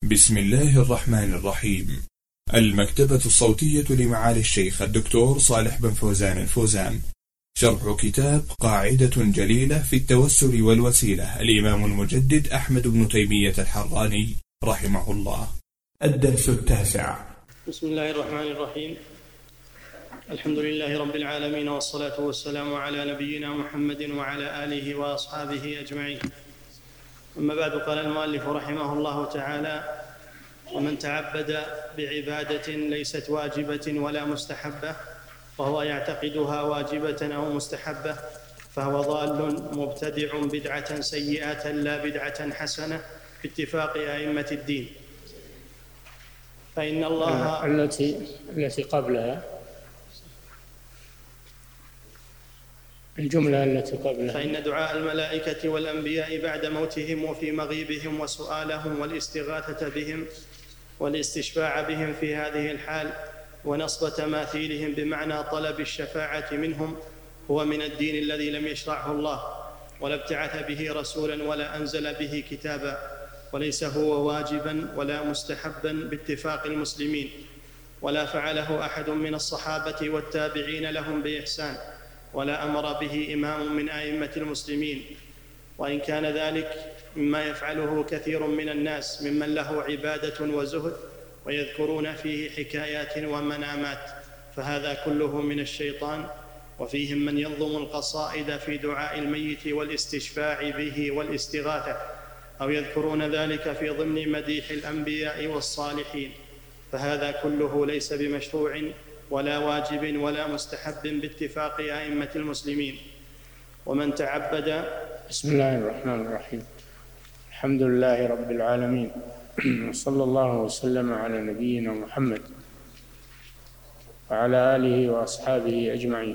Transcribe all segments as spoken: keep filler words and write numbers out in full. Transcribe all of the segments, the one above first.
بسم الله الرحمن الرحيم. المكتبة الصوتية لمعالي الشيخ الدكتور صالح بن فوزان الفوزان، شرح كتاب قاعدة جليلة في التوسل والوسيلة، الإمام المجدد أحمد بن تيمية الحراني رحمه الله. الدرس التاسع. بسم الله الرحمن الرحيم. الحمد لله رب العالمين، والصلاة والسلام على نبينا محمد وعلى آله وأصحابه أجمعين. أما بعد، قال المؤلف رحمه الله تعالى: ومن تعبد بعبادة ليست واجبة ولا مستحبة وهو يعتقدها واجبة أو مستحبة فهو ضال مبتدع بدعة سيئة لا بدعة حسنة باتفاق أئمة الدين. فإن الله التي التي قبلها الجملة التي قبلها فإن دعاء الملائكة والأنبياء بعد موتهم وفي مغيبهم وسؤالهم والاستغاثة بهم والاستشفاع بهم في هذه الحال ونصب تماثيلهم بمعنى طلب الشفاعة منهم هو من الدين الذي لم يشرعه الله ولا ابتعث به رسولا ولا أنزل به كتابا، وليس هو واجبا ولا مستحبا باتفاق المسلمين، ولا فعله أحد من الصحابة والتابعين لهم بإحسان، ولا أمر به إمام من أئمة المسلمين، وإن كان ذلك مما يفعله كثير من الناس ممن له عبادة وزهد ويذكرون فيه حكايات ومنامات، فهذا كله من الشيطان. وفيهم من ينظم القصائد في دعاء الميت والاستشفاع به والاستغاثة، أو يذكرون ذلك في ضمن مديح الأنبياء والصالحين، فهذا كله ليس بمشروع ولا واجب ولا مستحب باتفاق أئمة المسلمين. ومن تعبد بسم الله الرحمن الرحيم. الحمد لله رب العالمين، وصلى الله وسلم على نبينا محمد وعلى آله وأصحابه أجمعين.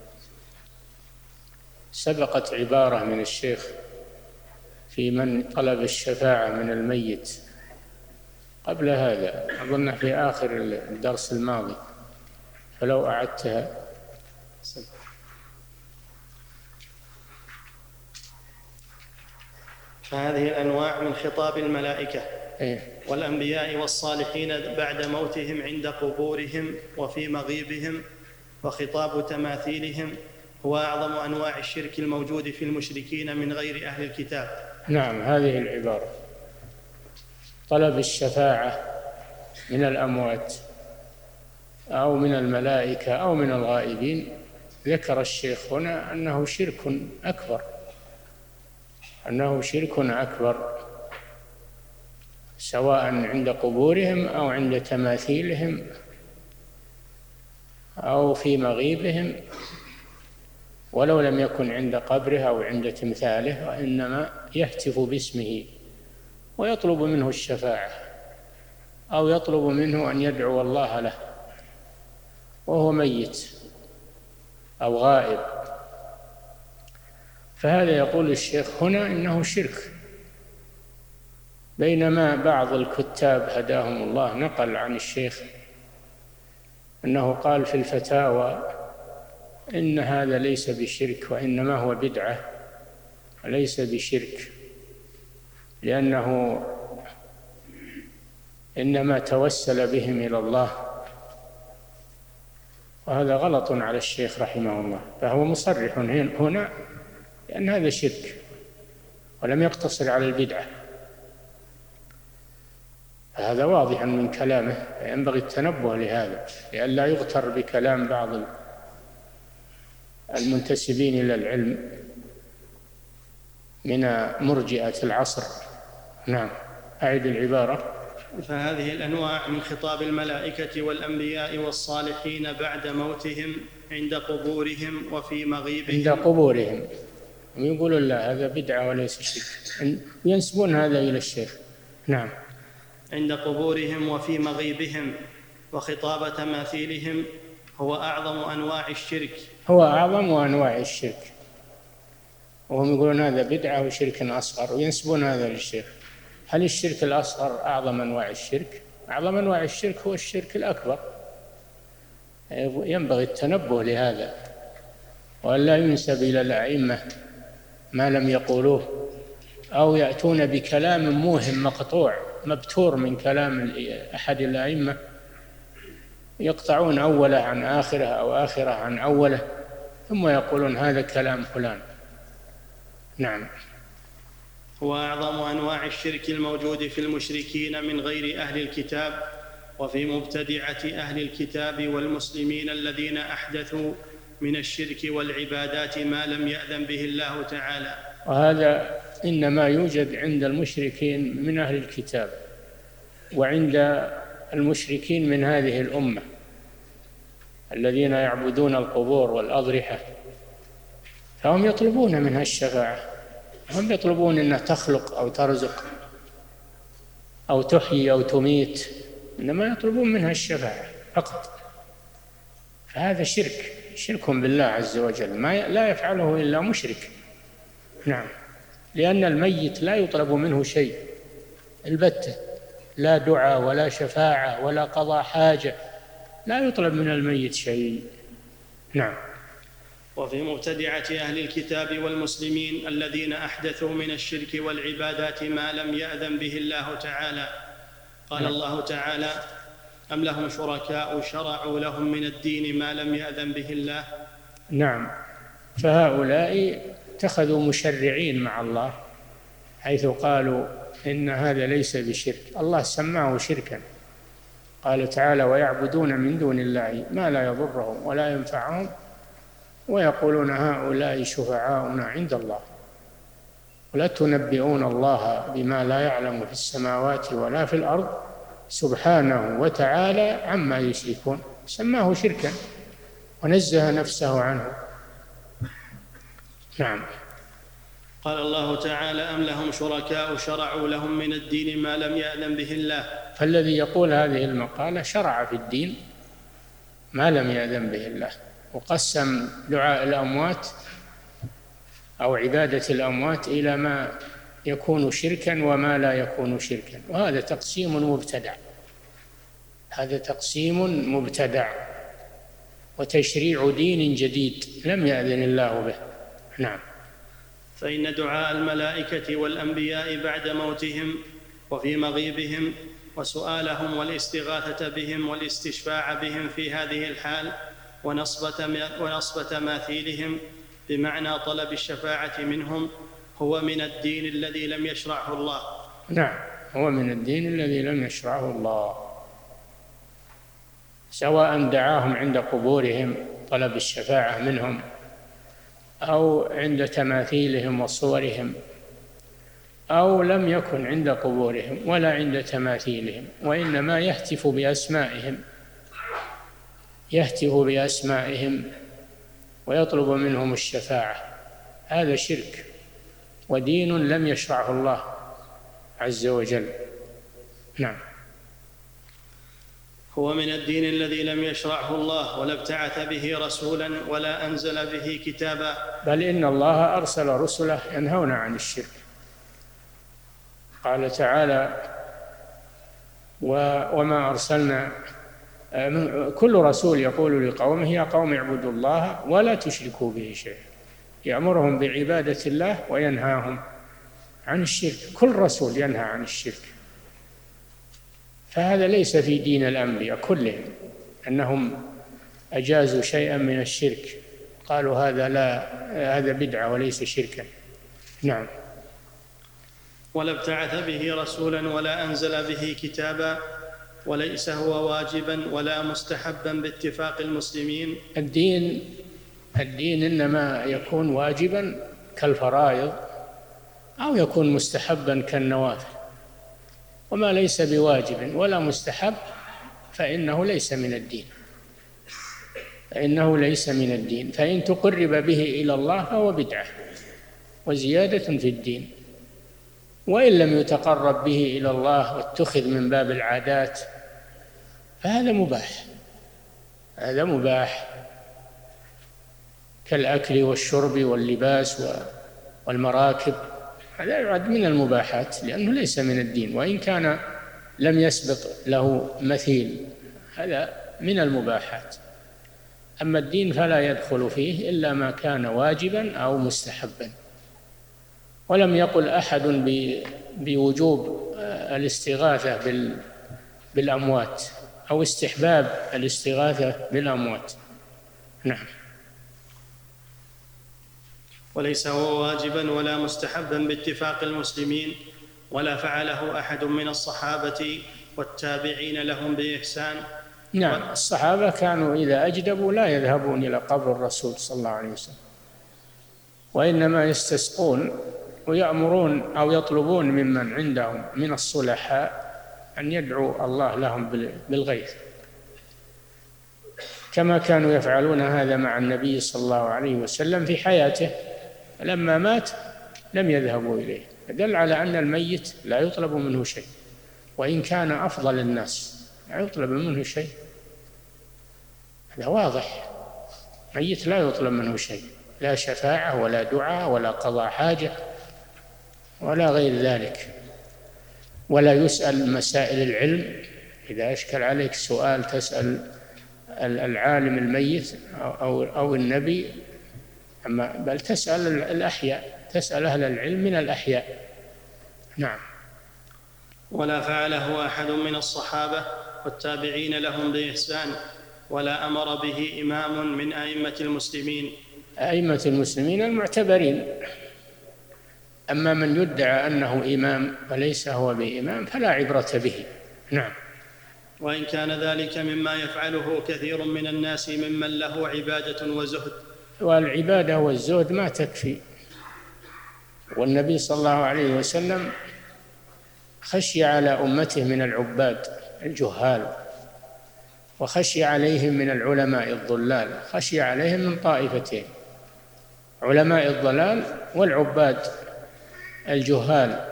سبقت عبارة من الشيخ في من طلب الشفاعة من الميت قبل هذا، أظن في آخر الدرس الماضي، فلو أعدتها. فهذه الأنواع من خطاب الملائكة إيه؟ والأنبياء والصالحين بعد موتهم عند قبورهم وفي مغيبهم، وخطاب تماثيلهم هو أعظم أنواع الشرك الموجود في المشركين من غير أهل الكتاب. نعم، هذه العبارة طلب الشفاعة من الأموات أو من الملائكة أو من الغائبين، ذكر الشيخ هنا أنه شرك أكبر أنه شرك أكبر سواء عند قبورهم أو عند تماثيلهم أو في مغيبهم، ولو لم يكن عند قبره أو عند تمثاله، وإنما يهتف باسمه ويطلب منه الشفاعة أو يطلب منه أن يدعو الله له وهو ميت أو غائب. فهذا يقول الشيخ هنا إنه شرك، بينما بعض الكتاب هداهم الله نقل عن الشيخ أنه قال في الفتاوى إن هذا ليس بشرك وإنما هو بدعة وليس بشرك، لأنه إنما توسل بهم إلى الله، وهذا غلط على الشيخ رحمه الله. فهو مصرح هنا لأن هذا شرك ولم يقتصر على البدعة، هذا واضح من كلامه، ينبغي التنبه لهذا لئلا يغتر بكلام بعض المنتسبين إلى العلم من مرجئة العصر. نعم، أعد العبارة. فهذه الأنواع من خطاب الملائكة والأنبياء والصالحين بعد موتهم عند قبورهم وفي مغيبهم. عند قبورهم يقولون لا هذا بدعة وليس شرك، ينسبون هذا إلى الشيخ. نعم. عند قبورهم وفي مغيبهم، وخطاب تماثيلهم هو أعظم أنواع الشرك هو أعظم أنواع الشرك وهم يقولون هذا بدعة وشرك أصغر، وينسبون هذا للشيخ. هل الشرك الأصغر أعظم أنواع الشرك؟ أعظم أنواع الشرك هو الشرك الأكبر. ينبغي التنبه لهذا وأن لا ينسب إلى الأئمة ما لم يقولوه، أو يأتون بكلام موهم مقطوع مبتور من كلام أحد الأئمة، يقطعون أوله عن آخره أو آخره عن أوله ثم يقولون هذا كلام فلان. نعم. هو أعظم أنواع الشرك الموجود في المشركين من غير أهل الكتاب وفي مبتدعة أهل الكتاب والمسلمين الذين أحدثوا من الشرك والعبادات ما لم يأذن به الله تعالى. وهذا إنما يوجد عند المشركين من أهل الكتاب وعند المشركين من هذه الأمة الذين يعبدون القبور والأضرحة، فهم يطلبون منها الشفاعة، هم يطلبون أنها تخلق أو ترزق أو تحيي أو تميت، إنما يطلبون منها الشفاعة فقط. فهذا شرك، شرك بالله عز وجل، ما لا يفعله إلا مشرك. نعم. لأن الميت لا يطلب منه شيء البتة، لا دعاء ولا شفاعة ولا قضاء حاجة، لا يطلب من الميت شيء. نعم. وفي مبتدعة أهل الكتاب والمسلمين الذين أحدثوا من الشرك والعبادات ما لم يأذن به الله تعالى، قال الله تعالى: أم لهم شركاء شرعوا لهم من الدين ما لم يأذن به الله. نعم. فهؤلاء اتخذوا مشرعين مع الله، حيث قالوا إن هذا ليس بشرك، الله سماه شركا. قال تعالى: ويعبدون من دون الله ما لا يضرهم ولا ينفعهم ويقولون هؤلاء شفعاؤنا عند الله ولا تنبئون الله بما لا يعلم في السماوات ولا في الأرض سبحانه وتعالى عما يشركون. سماه شركا ونزه نفسه عنه. نعم. قال الله تعالى: أم لهم شركاء شرعوا لهم من الدين ما لم يأذن به الله. فالذي يقول هذه المقالة شرع في الدين ما لم يأذن به الله، وقسم دعاء الأموات أو عبادة الأموات إلى ما يكون شركا وما لا يكون شركا، وهذا تقسيم مبتدع، هذا تقسيم مبتدع وتشريع دين جديد لم يأذن الله به. نعم. فإن دعاء الملائكة والأنبياء بعد موتهم وفي مغيبهم وسؤالهم والاستغاثة بهم والاستشفاع بهم في هذه الحال ونصب ونصب تماثيلهم بمعنى طلب الشفاعة منهم هو من الدين الذي لم يشرعه الله. نعم، هو من الدين الذي لم يشرعه الله، سواء دعاهم عند قبورهم طلب الشفاعة منهم أو عند تماثيلهم وصورهم، أو لم يكن عند قبورهم ولا عند تماثيلهم، وإنما يهتف بأسمائهم يهتف بأسمائهم ويطلب منهم الشفاعة. هذا شرك ودين لم يشرعه الله عز وجل. نعم. هو من الدين الذي لم يشرعه الله ولا ابتعث به رسولا ولا أنزل به كتابا، بل إن الله أرسل رسله ينهون عن الشرك. قال تعالى: وما أرسلنا كل رسول يقول لقومه يا قوم اعبدوا الله ولا تشركوا به شيئا، يأمرهم بعبادة الله وينهاهم عن الشرك. كل رسول ينهى عن الشرك، فهذا ليس في دين الأنبياء كلهم أنهم أجازوا شيئا من الشرك، قالوا هذا لا هذا بدعة وليس شركا. نعم. ولا ابتعث به رسولا ولا أنزل به كتابا، وليس هو واجبا ولا مستحبا باتفاق المسلمين. الدين الدين إنما يكون واجبا كالفرائض أو يكون مستحبا كالنوافل، وما ليس بواجب ولا مستحب فإنه ليس من الدين فإنه ليس من الدين فإن تقرب به إلى الله فهو بدعة وزيادة في الدين، وإن لم يتقرب به إلى الله واتخذ من باب العادات فهذا مباح هذا مباح كالأكل والشرب واللباس والمراكب، هذا يعد من المباحات لأنه ليس من الدين، وإن كان لم يسبق له مثيل هذا من المباحات. أما الدين فلا يدخل فيه إلا ما كان واجبا أو مستحبا، ولم يقل أحد بوجوب الاستغاثة بالأموات أو استحباب الاستغاثة بالأموات. نعم. وليس هو واجبا ولا مستحبا باتفاق المسلمين، ولا فعله أحد من الصحابة والتابعين لهم بإحسان. نعم، الصحابة كانوا إذا أجدبوا لا يذهبون إلى قبر الرسول صلى الله عليه وسلم، وإنما يستسقون ويأمرون أو يطلبون ممن عندهم من الصلحاء أن يدعو الله لهم بالغيث، كما كانوا يفعلون هذا مع النبي صلى الله عليه وسلم في حياته. لما مات لم يذهبوا إليه، دل على أن الميت لا يطلب منه شيء، وإن كان أفضل الناس لا يطلب منه شيء، هذا واضح. ميت لا يطلب منه شيء، لا شفاعة ولا دعاء ولا قضاء حاجة ولا غير ذلك، ولا يسأل مسائل العلم. إذا أشكل عليك سؤال تسأل العالم الميت أو أو النبي، أما بل تسأل الأحياء، تسأل أهل العلم من الأحياء. نعم. ولا فعله أحد من الصحابة والتابعين لهم بإحسان، ولا أمر به إمام من أئمة المسلمين. أئمة المسلمين المعتبرين، أما من يدعى أنه إمام وليس هو بإمام فلا عبرة به. نعم. وإن كان ذلك مما يفعله كثير من الناس ممن له عبادة وزهد. والعبادة والزهد ما تكفي، والنبي صلى الله عليه وسلم خشي على أمته من العباد الجهال، وخشي عليهم من العلماء الضلال، خشي عليهم من طائفتين: علماء الضلال والعباد الجهال.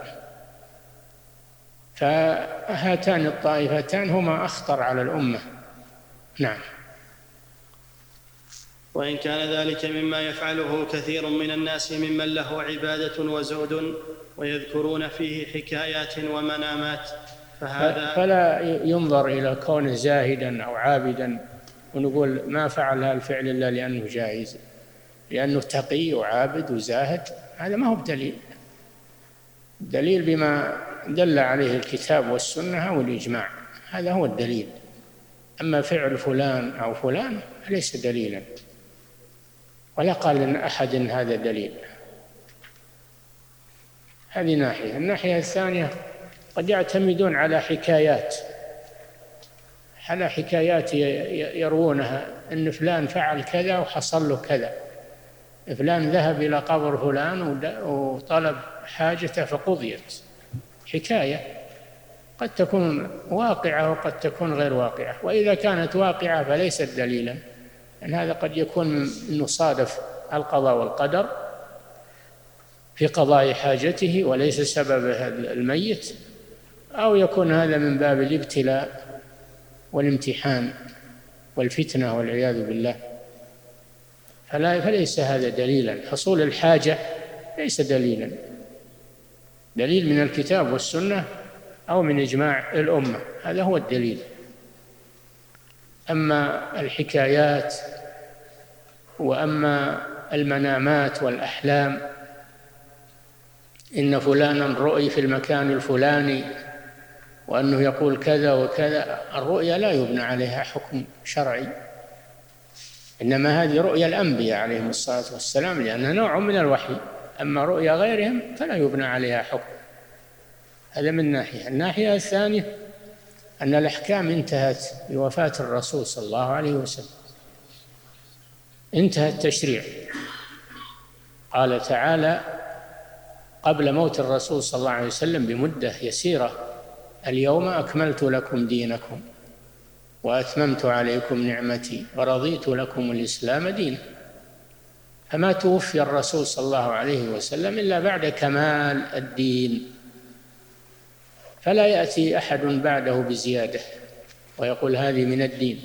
فهاتان الطائفتان هما أخطر على الأمة. نعم. وإن كان ذلك مما يفعله كثير من الناس ممن له عبادة وزهد ويذكرون فيه حكايات ومنامات، فهذا فلا ينظر إلى كونه زاهدا أو عابدا ونقول ما فعل هذا الفعل إلا لأنه جائز، لأنه تقي وعابد وزاهد. هذا ما هو بدليل. الدليل بما دل عليه الكتاب والسنة والإجماع، هذا هو الدليل. أما فعل فلان أو فلان ليس دليلا، ولا قال إن أحد هذا دليل. هذه ناحية. الناحية الثانية قد يعتمدون على حكايات على حكايات يروونها، أن فلان فعل كذا وحصل له كذا، فلان ذهب إلى قبر فلان وطلب حاجته فقضيت. حكاية قد تكون واقعة وقد تكون غير واقعة، وإذا كانت واقعة فليست دليلا، لأن هذا قد يكون إنه صادف القضاء والقدر في قضاء حاجته وليس سبب الميت، أو يكون هذا من باب الابتلاء والامتحان والفتنة والعياذ بالله، فلا فليس هذا دليلا. حصول الحاجة ليس دليلا. دليل من الكتاب والسنة أو من إجماع الأمة، هذا هو الدليل. أما الحكايات وأما المنامات والأحلام، إن فلانا رؤي في المكان الفلاني وأنه يقول كذا وكذا، الرؤيا لا يبنى عليها حكم شرعي، إنما هذه رؤيا الأنبياء عليهم الصلاة والسلام، لأنها نوع من الوحي. أما رؤيا غيرهم فلا يبنى عليها حكم. هذا من ناحية. الناحية الثانية أن الأحكام انتهت بوفاة الرسول صلى الله عليه وسلم، انتهى التشريع. قال تعالى قبل موت الرسول صلى الله عليه وسلم بمدة يسيرة: اليوم أكملت لكم دينكم وأتممت عليكم نعمتي ورضيت لكم الإسلام دينا. فما توفي الرسول صلى الله عليه وسلم إلا بعد كمال الدين، فلا يأتي أحد بعده بزيادة ويقول هذه من الدين،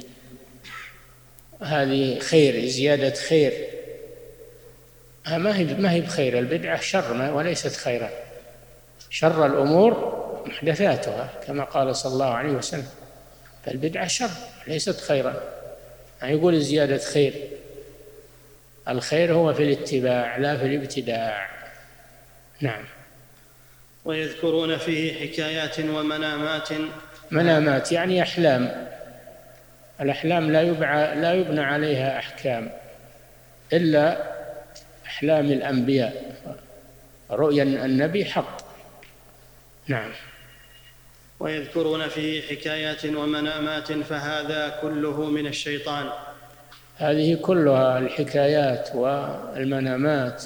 هذه خير، زيادة خير. ما هي ما هي بخير. البدعة شر وليست خيرا. شر الأمور محدثاتها كما قال صلى الله عليه وسلم، فالبدعة شر ليست خيرا. يعني يقول زيادة خير. الخير هو في الاتباع لا في الابتداع. نعم. ويذكرون فيه حكايات ومنامات. منامات يعني أحلام. الأحلام لا يبنى لا يبنى عليها أحكام إلا أحلام الأنبياء. رؤيا النبي حق. نعم. ويذكرون فيه حكايات ومنامات فهذا كله من الشيطان. هذه كلها الحكايات والمنامات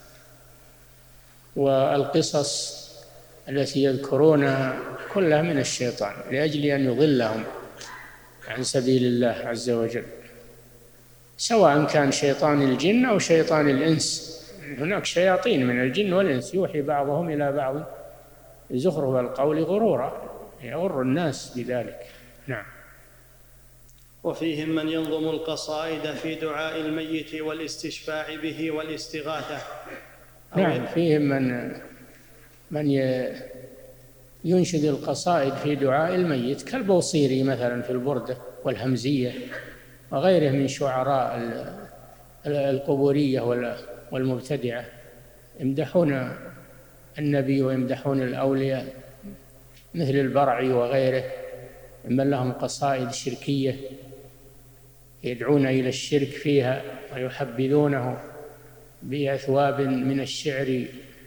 والقصص التي يذكرونها كلها من الشيطان لأجل أن يضلهم عن سبيل الله عز وجل، سواء كان شيطان الجن أو شيطان الإنس. هناك شياطين من الجن والإنس يوحي بعضهم إلى بعض زخرف القول غرورا، يغر الناس بذلك. نعم. وفيهم من ينظم القصائد في دعاء الميت والاستشفاع به والاستغاثة. نعم، فيهم من من ينشد القصائد في دعاء الميت كالبوصيري مثلا في البردة والهمزية وغيره من شعراء القبورية والمبتدعة، يمدحون النبي ويمدحون الأولياء مثل البرعي وغيره، من لهم قصائد شركية يدعون إلى الشرك فيها ويحبذونه بأثواب من الشعر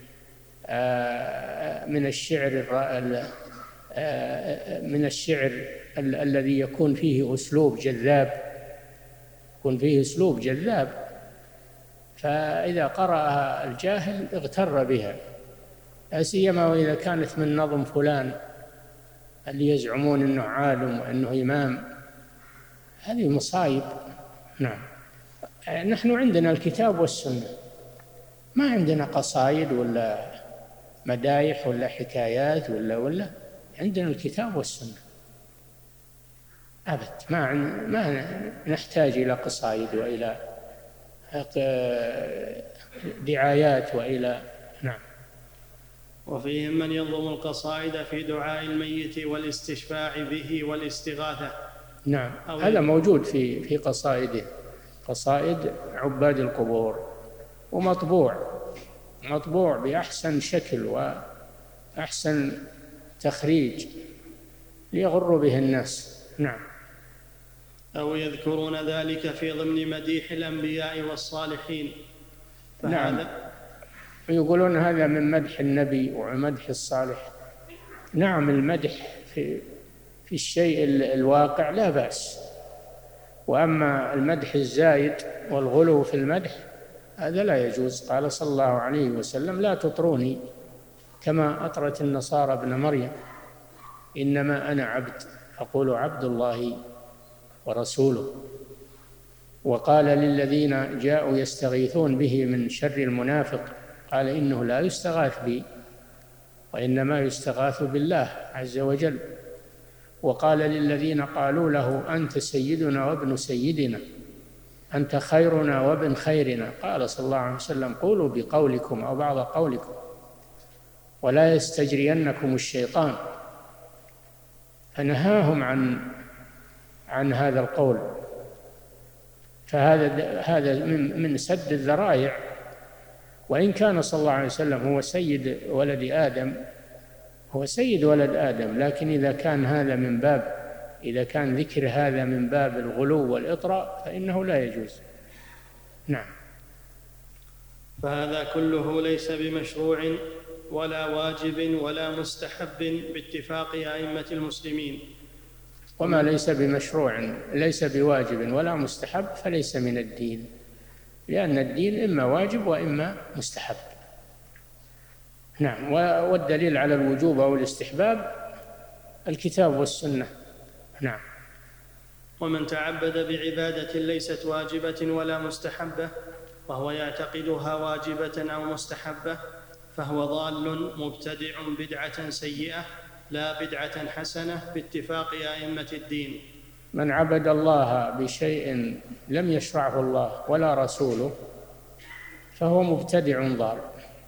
من الشعر من الشعر الذي يكون فيه أسلوب جذاب يكون فيه أسلوب جذاب فإذا قرأها الجاهل اغتر بها، لا سيما وإذا كانت من نظم فلان اللي يزعمون أنه عالم وأنه إمام. هذه مصايب. نعم. نحن عندنا الكتاب والسنة، ما عندنا قصائد ولا مدايح ولا حكايات ولا ولا عندنا الكتاب والسنة أبد. ما ما نحتاج إلى قصائد وإلى دعايات وإلى. نعم. وفيهم من ينظم القصائد في دعاء الميت والاستشفاع به والاستغاثة. نعم، هذا موجود في في قصائده، قصائد عباد القبور، ومطبوع مطبوع بأحسن شكل وأحسن تخريج ليغر به الناس. نعم. أو يذكرون ذلك في ضمن مديح الأنبياء والصالحين. نعم، يقولون هذا من مدح النبي ومدح الصالح. نعم، المدح في في الشيء الواقع لا بأس، وأما المدح الزايد والغلو في المدح هذا لا يجوز. قال صلى الله عليه وسلم: لا تطروني كما أطرت النصارى ابن مريم، إنما أنا عبد فقولوا عبد الله ورسوله. وقال للذين جاءوا يستغيثون به من شر المنافق قال: إنه لا يستغاث بي وإنما يستغاث بالله عز وجل. وقال للذين قالوا له: أنت سيدنا وابن سيدنا، أنت خيرنا وابن خيرنا، قال صلى الله عليه وسلم: قولوا بقولكم أو بعض قولكم ولا يستجرينكم الشيطان. فنهاهم عن عن هذا القول. فهذا هذا من من سد الذرائع. وإن كان صلى الله عليه وسلم هو سيد ولد آدم، هو سيد ولد آدم، لكن إذا كان هذا من باب إذا كان ذكر هذا من باب الغلو والإطراء فإنه لا يجوز. نعم. فهذا كله ليس بمشروع ولا واجب ولا مستحب باتفاق أئمة المسلمين. وما ليس بمشروع ليس بواجب ولا مستحب فليس من الدين، لأن الدين إما واجب وإما مستحب. نعم. والدليل على الوجوب أو الاستحباب الكتاب والسنة. نعم. ومن تعبد بعبادة ليست واجبة ولا مستحبة وهو يعتقدها واجبة أو مستحبة فهو ضال مبتدع بدعة سيئة لا بدعة حسنة باتفاق أئمة الدين. من عبد الله بشيء لم يشرعه الله ولا رسوله فهو مبتدع ضال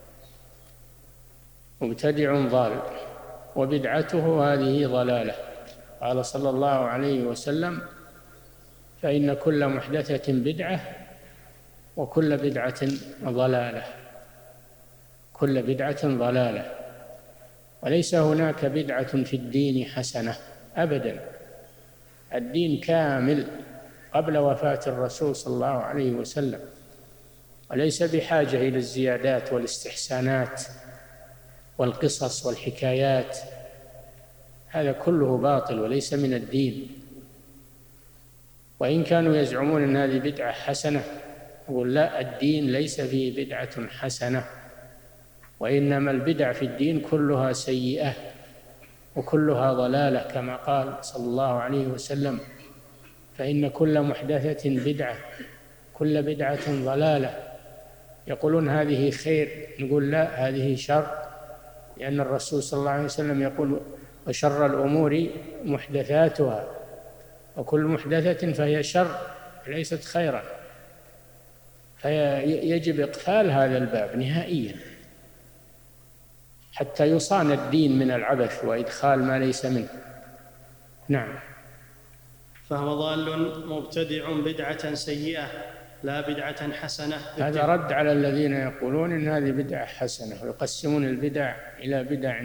مبتدع ضال وبدعته هذه ضلالة. قال صلى الله عليه وسلم: فإن كل محدثة بدعة وكل بدعة ضلالة كل بدعة ضلالة. وليس هناك بدعة في الدين حسنة أبدا. الدين كامل قبل وفاة الرسول صلى الله عليه وسلم، وليس بحاجة إلى الزيادات والاستحسانات والقصص والحكايات، هذا كله باطل وليس من الدين. وإن كانوا يزعمون أن هذه بدعة حسنة، أقول لا، الدين ليس فيه بدعة حسنة، وإنما البدع في الدين كلها سيئة وكلها ضلالة، كما قال صلى الله عليه وسلم: فإن كل محدثة بدعة كل بدعة ضلالة. يقولون هذه خير، نقول لا، هذه شر، لأن الرسول صلى الله عليه وسلم يقول: وشر الأمور محدثاتها وكل محدثة فهي شر ليست خيرا. فيجب إقفال هذا الباب نهائيا حتى يصان الدين من العبث وإدخال ما ليس منه. نعم. فهو ضال مبتدع بدعة سيئة لا بدعة حسنة. هذا رد على الذين يقولون إن هذه بدعة حسنة، ويقسمون البدع إلى بدع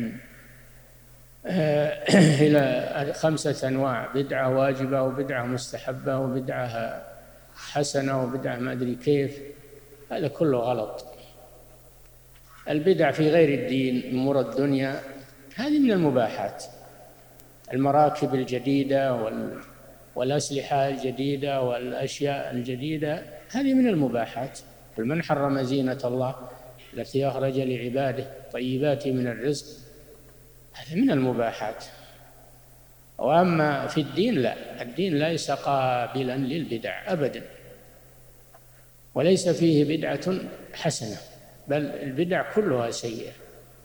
إلى خمسة أنواع: بدعة واجبة وبدعة مستحبة وبدعة حسنة وبدعة ما أدري كيف. هذا كله غلط. البدع في غير الدين، أمور الدنيا، هذه من المباحات. المراكب الجديدة والأسلحة الجديدة والأشياء الجديدة هذه من المباحات. قل من حرم زينة الله التي أخرج لعباده طيبات من الرزق، هذا من المباحات. وأما في الدين لا، الدين ليس قابلا للبدع أبدا، وليس فيه بدعة حسنة، بل البدع كلها سيئة.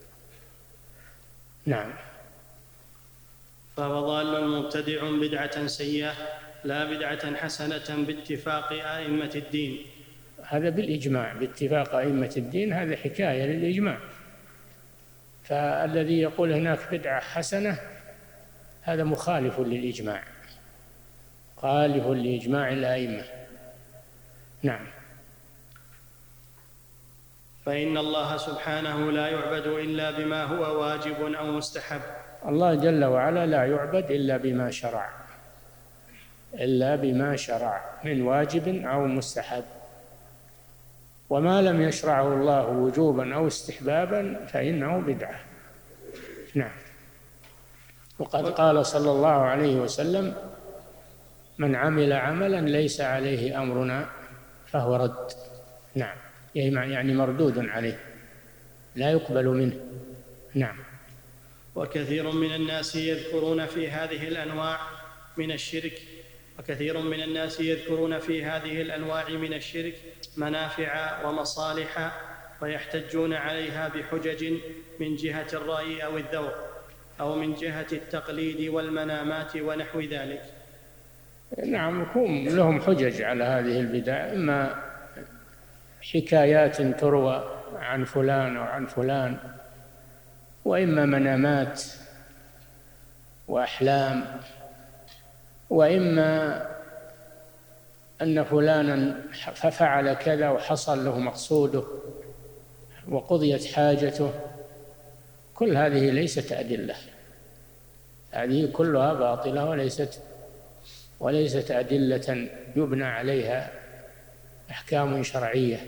نعم. فهو ضال مبتدع بدعة سيئة لا بدعة حسنة باتفاق أئمة الدين. هذا بالإجماع، باتفاق أئمة الدين، هذا حكاية للإجماع. فالذي يقول هناك بدعة حسنة هذا مخالف للإجماع، خالف لإجماع الأئمة. نعم. فإن الله سبحانه لا يعبد إلا بما هو واجب أو مستحب. الله جل وعلا لا يعبد إلا بما شرع، إلا بما شرع من واجب أو مستحب، وما لم يشرعه الله وجوبا أو استحبابا فإنه بدعة. نعم. وقد قال صلى الله عليه وسلم: من عمل عملا ليس عليه أمرنا فهو رد. نعم، يعني مردود عليه، لا يقبل منه. نعم. وكثير من الناس يذكرون في هذه الأنواع من الشرك وكثير من الناس يذكرون في هذه الأنواع من الشرك منافع ومصالح، ويحتجون عليها بحجج من جهة الرأي أو الذوق أو من جهة التقليد والمنامات ونحو ذلك. نعم، يكون لهم حجج على هذه البدع، إما حكايات تروى عن فلان وعن فلان، وإما منامات وأحلام، وإما أن فلانا ففعل كذا وحصل له مقصوده وقضيت حاجته. كل هذه ليست أدلة، هذه كلها باطلة وليست وليست أدلة يبنى عليها أحكام شرعية.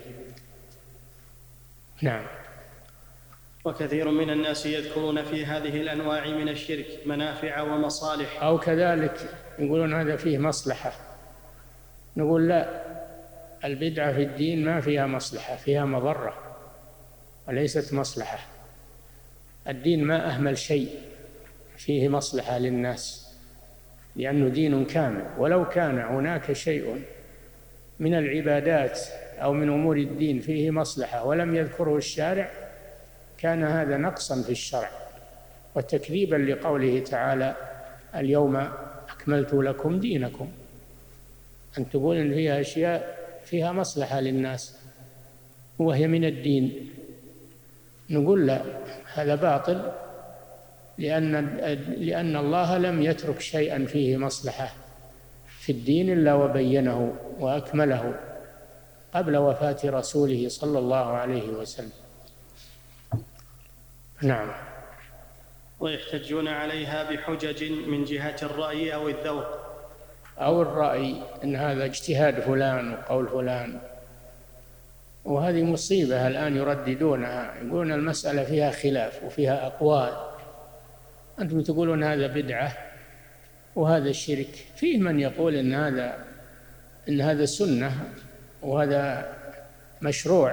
نعم. وكثير من الناس يذكرون في هذه الأنواع من الشرك منافع ومصالح، أو كذلك يقولون هذا فيه مصلحة. نقول لا، البدعة في الدين ما فيها مصلحة، فيها مضرة وليست مصلحة. الدين ما أهمل شيء فيه مصلحة للناس، لأنه دين كامل. ولو كان هناك شيء من العبادات أو من أمور الدين فيه مصلحة ولم يذكره الشارع كان هذا نقصا في الشرع وتكذيبا لقوله تعالى: اليوم أكملت لكم دينكم. أن تقول إن فيها أشياء فيها مصلحة للناس وهي من الدين، نقول لا، هذا باطل، لأن لأن الله لم يترك شيئا فيه مصلحة في الدين إلا وبينه وأكمله قبل وفاة رسوله صلى الله عليه وسلم. نعم. ويحتجون عليها بحجج من جهة الرأي أو الذوق. أو الرأي إن هذا اجتهاد فلان وقول فلان، وهذه مصيبة الآن يرددونها، يقولون المسألة فيها خلاف وفيها أقوال، أنتم تقولون هذا بدعة وهذا شرك. فيه من يقول إن هذا إن هذا سنة وهذا مشروع،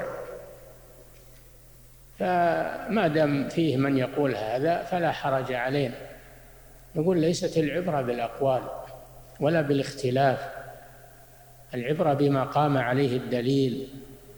فما دام فيه من يقول هذا فلا حرج علينا. نقول ليست العبرة بالأقوال ولا بالاختلاف، العبرة بما قام عليه الدليل.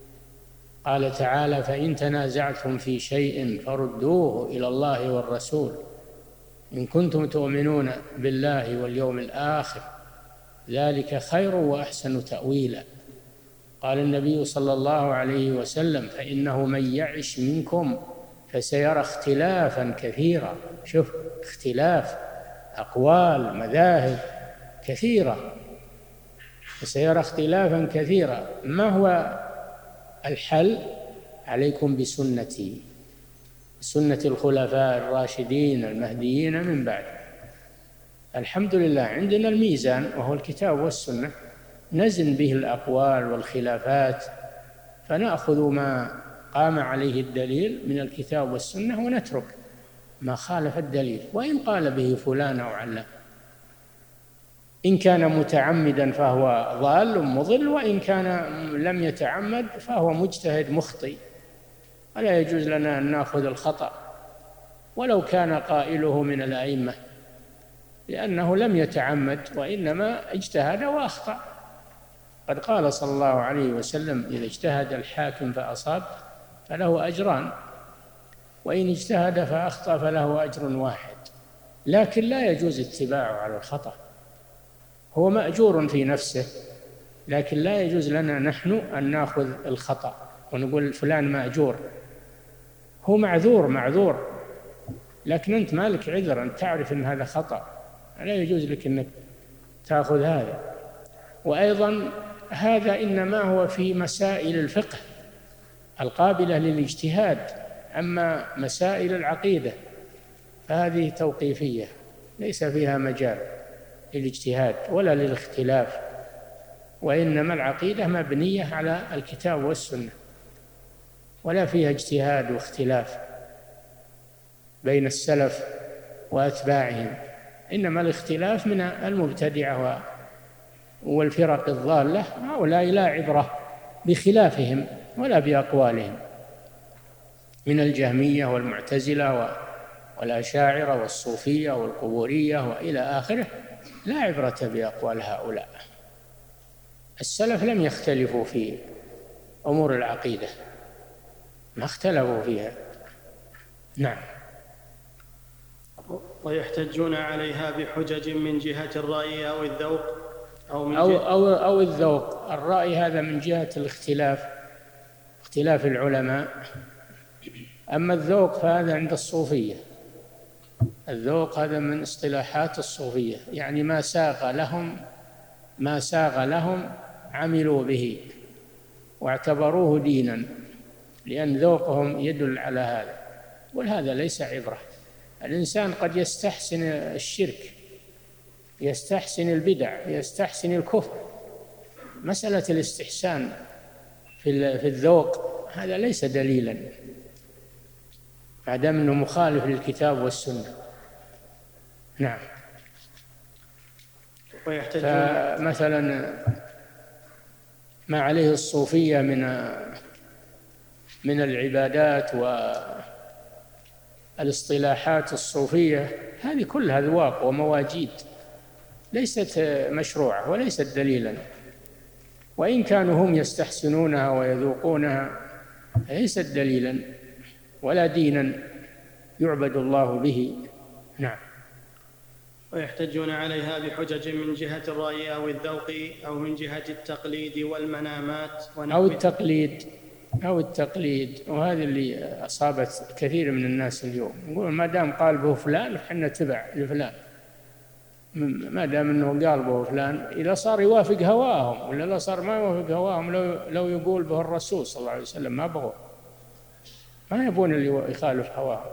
قال تعالى: فإن تنازعتم في شيء فردوه إلى الله والرسول إن كنتم تؤمنون بالله واليوم الآخر ذلك خير وأحسن تأويلا. قال النبي صلى الله عليه وسلم: فإنه من يعش منكم فسيرى اختلافا كثيرا. شوف، اختلاف أقوال مذاهب كثيرة، فسيرى اختلافا كثيرا. ما هو الحل؟ عليكم بسنتي، سنة الخلفاء الراشدين المهديين من بعد. الحمد لله عندنا الميزان وهو الكتاب والسنة، نزن به الأقوال والخلافات، فنأخذ ما قام عليه الدليل من الكتاب والسنة ونترك ما خالف الدليل، وإن قال به فلان أو علان. إن كان متعمدا فهو ضال مضل، وإن كان لم يتعمد فهو مجتهد مخطئ، ولا يجوز لنا أن نأخذ الخطأ ولو كان قائله من الأئمة، لأنه لم يتعمد وإنما اجتهد وأخطأ. قد قال صلى الله عليه وسلم: إذا اجتهد الحاكم فأصاب فله أجران، وإن اجتهد فأخطأ فله أجر واحد. لكن لا يجوز اتباعه على الخطأ، هو مأجور في نفسه، لكن لا يجوز لنا نحن أن نأخذ الخطأ ونقول فلان مأجور. هو معذور معذور، لكن أنت مالك عذر أن تعرف أن هذا خطأ، لا يجوز لك أنك تأخذ هذا. وأيضا هذا إنما هو في مسائل الفقه القابلة للاجتهاد، أما مسائل العقيدة فهذه توقيفية ليس فيها مجال للاجتهاد ولا للاختلاف، وإنما العقيدة مبنية على الكتاب والسنة، ولا فيها اجتهاد واختلاف بين السلف وأتباعهم، إنما الاختلاف من المبتدعة والفرق الضالة، هؤلاء لا عبرة بخلافهم ولا بأقوالهم، من الجهمية والمعتزلة والأشاعرة والصوفية والقبورية وإلى آخره، لا عبرة بأقوال هؤلاء. السلف لم يختلفوا في أمور العقيدة، ما اختلفوا فيها. نعم. ويحتجون عليها بحجج من جهة الرأي أو الذوق أو من أو, أو, أو الذوق. الرأي هذا من جهة الاختلاف، اختلاف العلماء، أما الذوق فهذا عند الصوفية. الذوق هذا من اصطلاحات الصوفية، يعني ما ساغ لهم ما ساغ لهم عملوا به واعتبروه دينا، لأن ذوقهم يدل على هذا. وهذا ليس عبرة. الإنسان قد يستحسن الشرك، يستحسن البدع، يستحسن الكفر. مسألة الاستحسان في الذوق هذا ليس دليلا ما دام أنه مخالف للكتاب والسنة. نعم. فمثلا ما عليه الصوفية من من العبادات والاصطلاحات الصوفية هذه كلها ذواق ومواجيد، ليست مشروعة وليست دليلا، وإن كانوا هم يستحسنونها ويذوقونها ليست دليلا ولا دينا يعبد الله به. نعم. ويحتجون عليها بحجج من جهة الرأي أو الذوق أو من جهة التقليد والمنامات أو التقليد أو التقليد وهذا اللي أصابت كثير من الناس اليوم، يقول ما دام قال به فلان حنا تبع لفلان، ما دام أنه قال به فلان، إذا صار يوافق هواهم ولا لا صار ما يوافق هواهم، لو, لو يقول به الرسول صلى الله عليه وسلم ما بغوا، ما يبون اللي يخالف هواهم.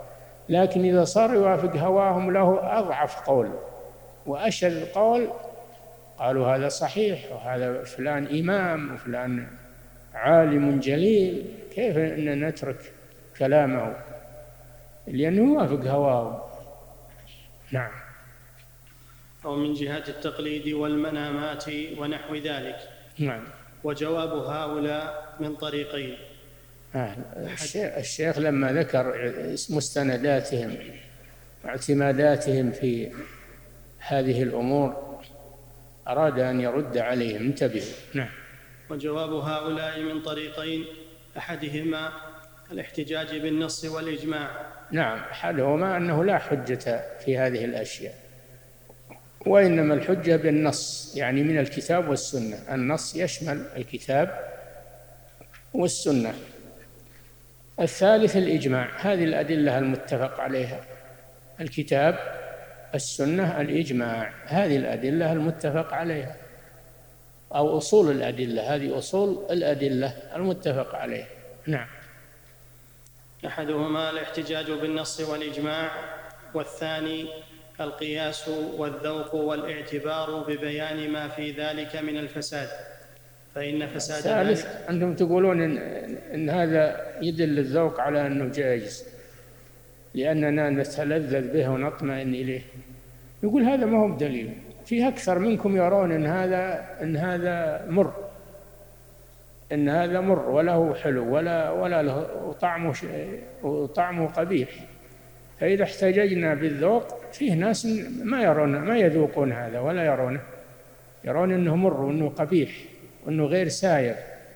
لكن إذا صار يوافق هواهم له أضعف قول وأشد قول قالوا هذا صحيح وهذا فلان إمام وفلان عالم جليل، كيف أن نترك كلامه لأنه يوافق هواهم. نعم. أو من جهة التقليد والمنامات ونحو ذلك. نعم. وجواب هؤلاء من طريقين. آه. الشيخ لما ذكر مستنداتهم واعتماداتهم في هذه الأمور أراد أن يرد عليهم، انتبهوا. نعم. وجواب هؤلاء من طريقين، أحدهما الاحتجاج بالنص والإجماع. نعم، أحدهما أنه لا حجة في هذه الأشياء، وإنما الحجة بالنص، يعني من الكتاب والسنة. النص يشمل الكتاب والسنة. الثالث الإجماع، هذه الأدلة المتفق عليها، الكتاب السنة الإجماع، هذه الأدلة المتفق عليها، أو أصول الأدلة، هذه أصول الأدلة المتفق عليها. نعم. أحدهما الاحتجاج بالنص والإجماع، والثاني القياس والذوق والاعتبار ببيان ما في ذلك من الفساد، فإن فساد الثالث ذلك. أنتم تقولون إن, إن هذا يدل الذوق على أنه جائز لأننا نتلذذ به ونطمئن إليه. يقول هذا ما هو بدليل، فيه أكثر منكم يرون إن هذا إن هذا مر، إن هذا مر وله حلو ولا ولا له طعمه وطعمه قبيح. فإذا احتججنا بالذوق فيه ناس ما يرون ما يذوقون هذا ولا يرونه، يرون إنه مر وإنه قبيح وإنه غير سائر،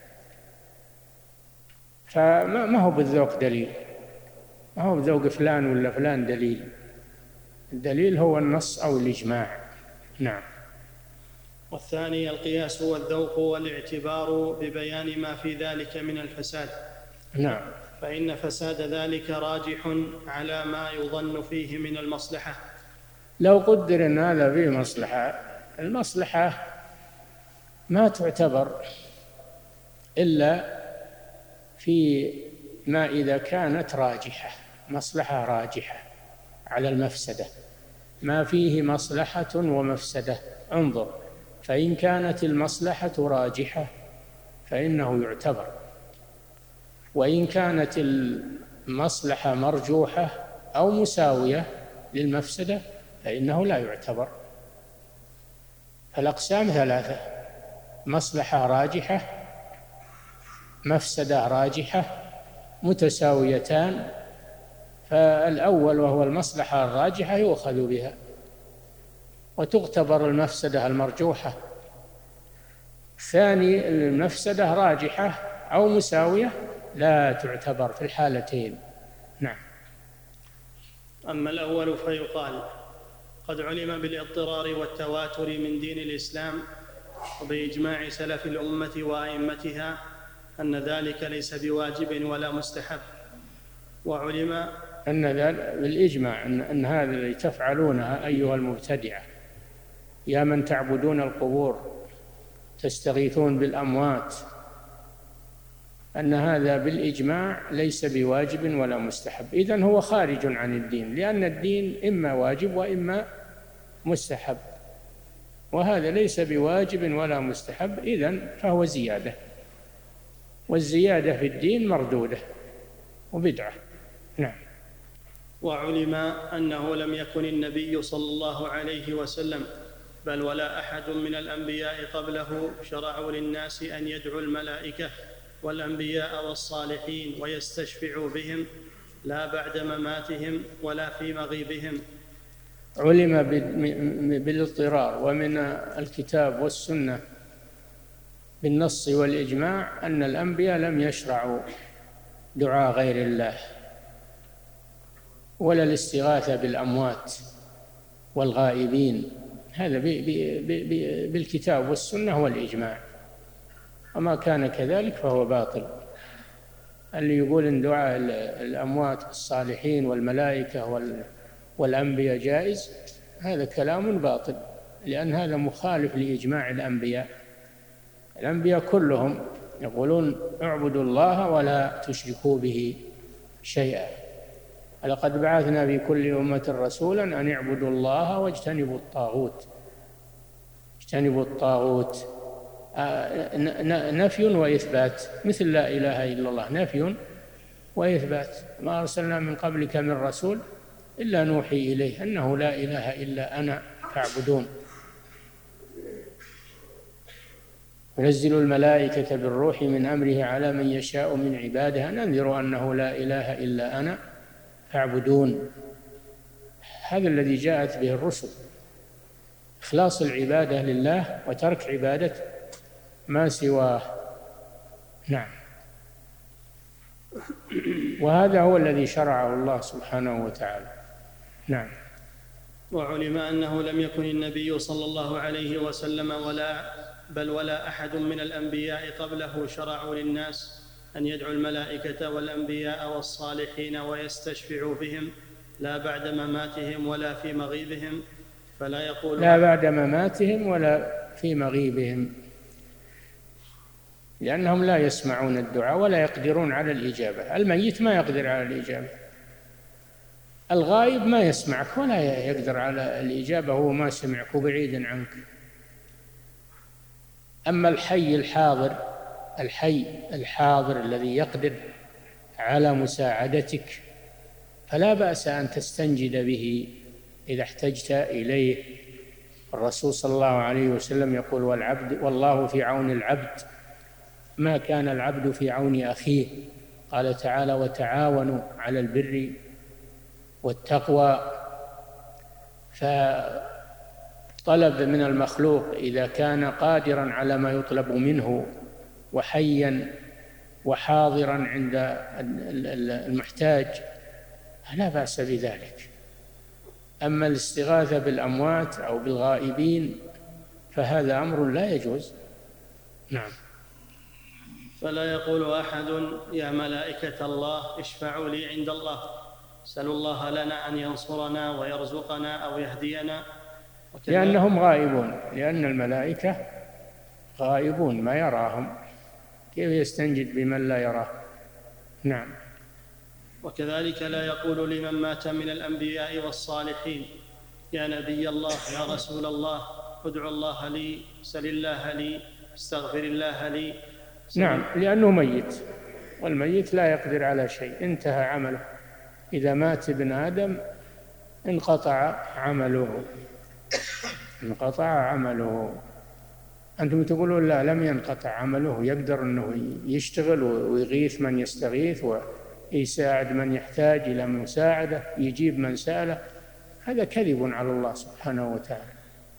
فما ما هو بالذوق دليل، ما هو بذوق فلان ولا فلان دليل. الدليل هو النص أو الإجماع. نعم. والثاني القياس والذوق والاعتبار ببيان ما في ذلك من الفساد. نعم. فإن فساد ذلك راجح على ما يظن فيه من المصلحة. لو قدر أن هذا فيه مصلحة، المصلحة ما تعتبر إلا في ما إذا كانت راجحة، مصلحة راجحة على المفسدة، ما فيه مصلحة ومفسدة. انظر، فإن كانت المصلحة راجحة فإنه يعتبر، وإن كانت المصلحة مرجوحة أو مساوية للمفسدة فإنه لا يعتبر. فالأقسام ثلاثة: مصلحة راجحة، مفسدة راجحة، متساويتان. فالأول وهو المصلحة الراجحة يؤخذ بها وتعتبر المفسدة المرجوحة. الثاني المفسدة راجحة أو مساوية لا تعتبر في الحالتين. نعم. أما الأول فيقال قد علم بالاضطرار والتواتر من دين الإسلام وبإجماع سلف الأمة وأئمتها أن ذلك ليس بواجب ولا مستحب، وعلم أن ذلك بالإجماع أن, أن هذا الذي تفعلونها أيها المبتدعة يا من تعبدون القبور تستغيثون بالأموات، أن هذا بالإجماع ليس بواجب ولا مستحب. إذن هو خارج عن الدين، لأن الدين إما واجب وإما مستحب، وهذا ليس بواجب ولا مستحب، إذن فهو زيادة، والزيادة في الدين مردودة وبدعة. نعم. وعلم أنه لم يكن النبي صلى الله عليه وسلم بل ولا أحد من الأنبياء قبله شرعوا للناس أن يدعوا الملائكة والأنبياء والصالحين ويستشفعوا بهم لا بعد مماتهم ولا في مغيبهم. علم بالاضطرار ومن الكتاب والسنة بالنص والإجماع أن الأنبياء لم يشرعوا دعاء غير الله ولا الاستغاثة بالأموات والغائبين، هذا بالكتاب والسنة والإجماع، وما كان كذلك فهو باطل. اللي يقول إن دعاء الأموات والصالحين والملائكة والأنبياء جائز هذا كلام باطل، لأن هذا مخالف لإجماع الأنبياء. الأنبياء كلهم يقولون اعبدوا الله ولا تشركوا به شيئا، لقد بعثنا في كل أمة رسولا أن اعبدوا الله واجتنبوا الطاغوت. اجتنبوا الطاغوت نفي وإثبات، مثل لا إله إلا الله، نفي وإثبات. ما أرسلنا من قبلك من رسول إلا نوحي إليه أنه لا إله إلا أنا فاعبدون. ينزل الملائكة بالروح من أمره على من يشاء من عباده أن أنذروا أنه لا إله إلا أنا فاعبدون. هذا الذي جاءت به الرسل، إخلاص العبادة لله وترك عبادة ما سواه. نعم. وهذا هو الذي شرعه الله سبحانه وتعالى. نعم. وعلم أنه لم يكن النبي صلى الله عليه وسلم ولا بل ولا أحد من الأنبياء قبله شرعوا للناس أن يدعوا الملائكة والأنبياء والصالحين ويستشفعوا بهم، لا بعد مماتهم ولا في مغيبهم. فلا يقول لا بعد مماتهم ولا في مغيبهم، لأنهم لا يسمعون الدعاء ولا يقدرون على الإجابة. الميت ما يقدر على الإجابة، الغائب ما يسمعك ولا يقدر على الإجابة، هو ما سمعك وبعيد عنك. أما الحي الحاضر، الحي الحاضر الذي يقدر على مساعدتك، فلا بأس أن تستنجد به إذا احتجت إليه. الرسول صلى الله عليه وسلم يقول: والعبد والله في عون العبد ما كان العبد في عون أخيه. قال تعالى: وتعاونوا على البر والتقوى. فطلب من المخلوق إذا كان قادرا على ما يطلب منه وحيا وحاضرا عند المحتاج لا بأس بذلك. أما الاستغاثة بالأموات أو بالغائبين فهذا أمر لا يجوز. نعم. فلا يقول أحد: يا ملائكة الله اشفعوا لي عند الله، سلوا الله لنا أن ينصرنا ويرزقنا أو يهدينا. لأنهم غائبون، لأن الملائكة غائبون ما يراهم، كيف يستنجد بمن لا يراه؟ نعم. وكذلك لا يقول لمن مات من الأنبياء والصالحين: يا نبي الله، يا رسول الله، ادعو الله لي، سل الله لي، استغفر الله لي. نعم، لأنه ميت، والميت لا يقدر على شيء، انتهى عمله. إذا مات ابن آدم انقطع عمله، انقطع عمله. أنتم تقولون لا، لم ينقطع عمله، يقدر أنه يشتغل ويغيث من يستغيث ويساعد من يحتاج إلى مساعدة، يجيب من سأله. هذا كذب على الله سبحانه وتعالى.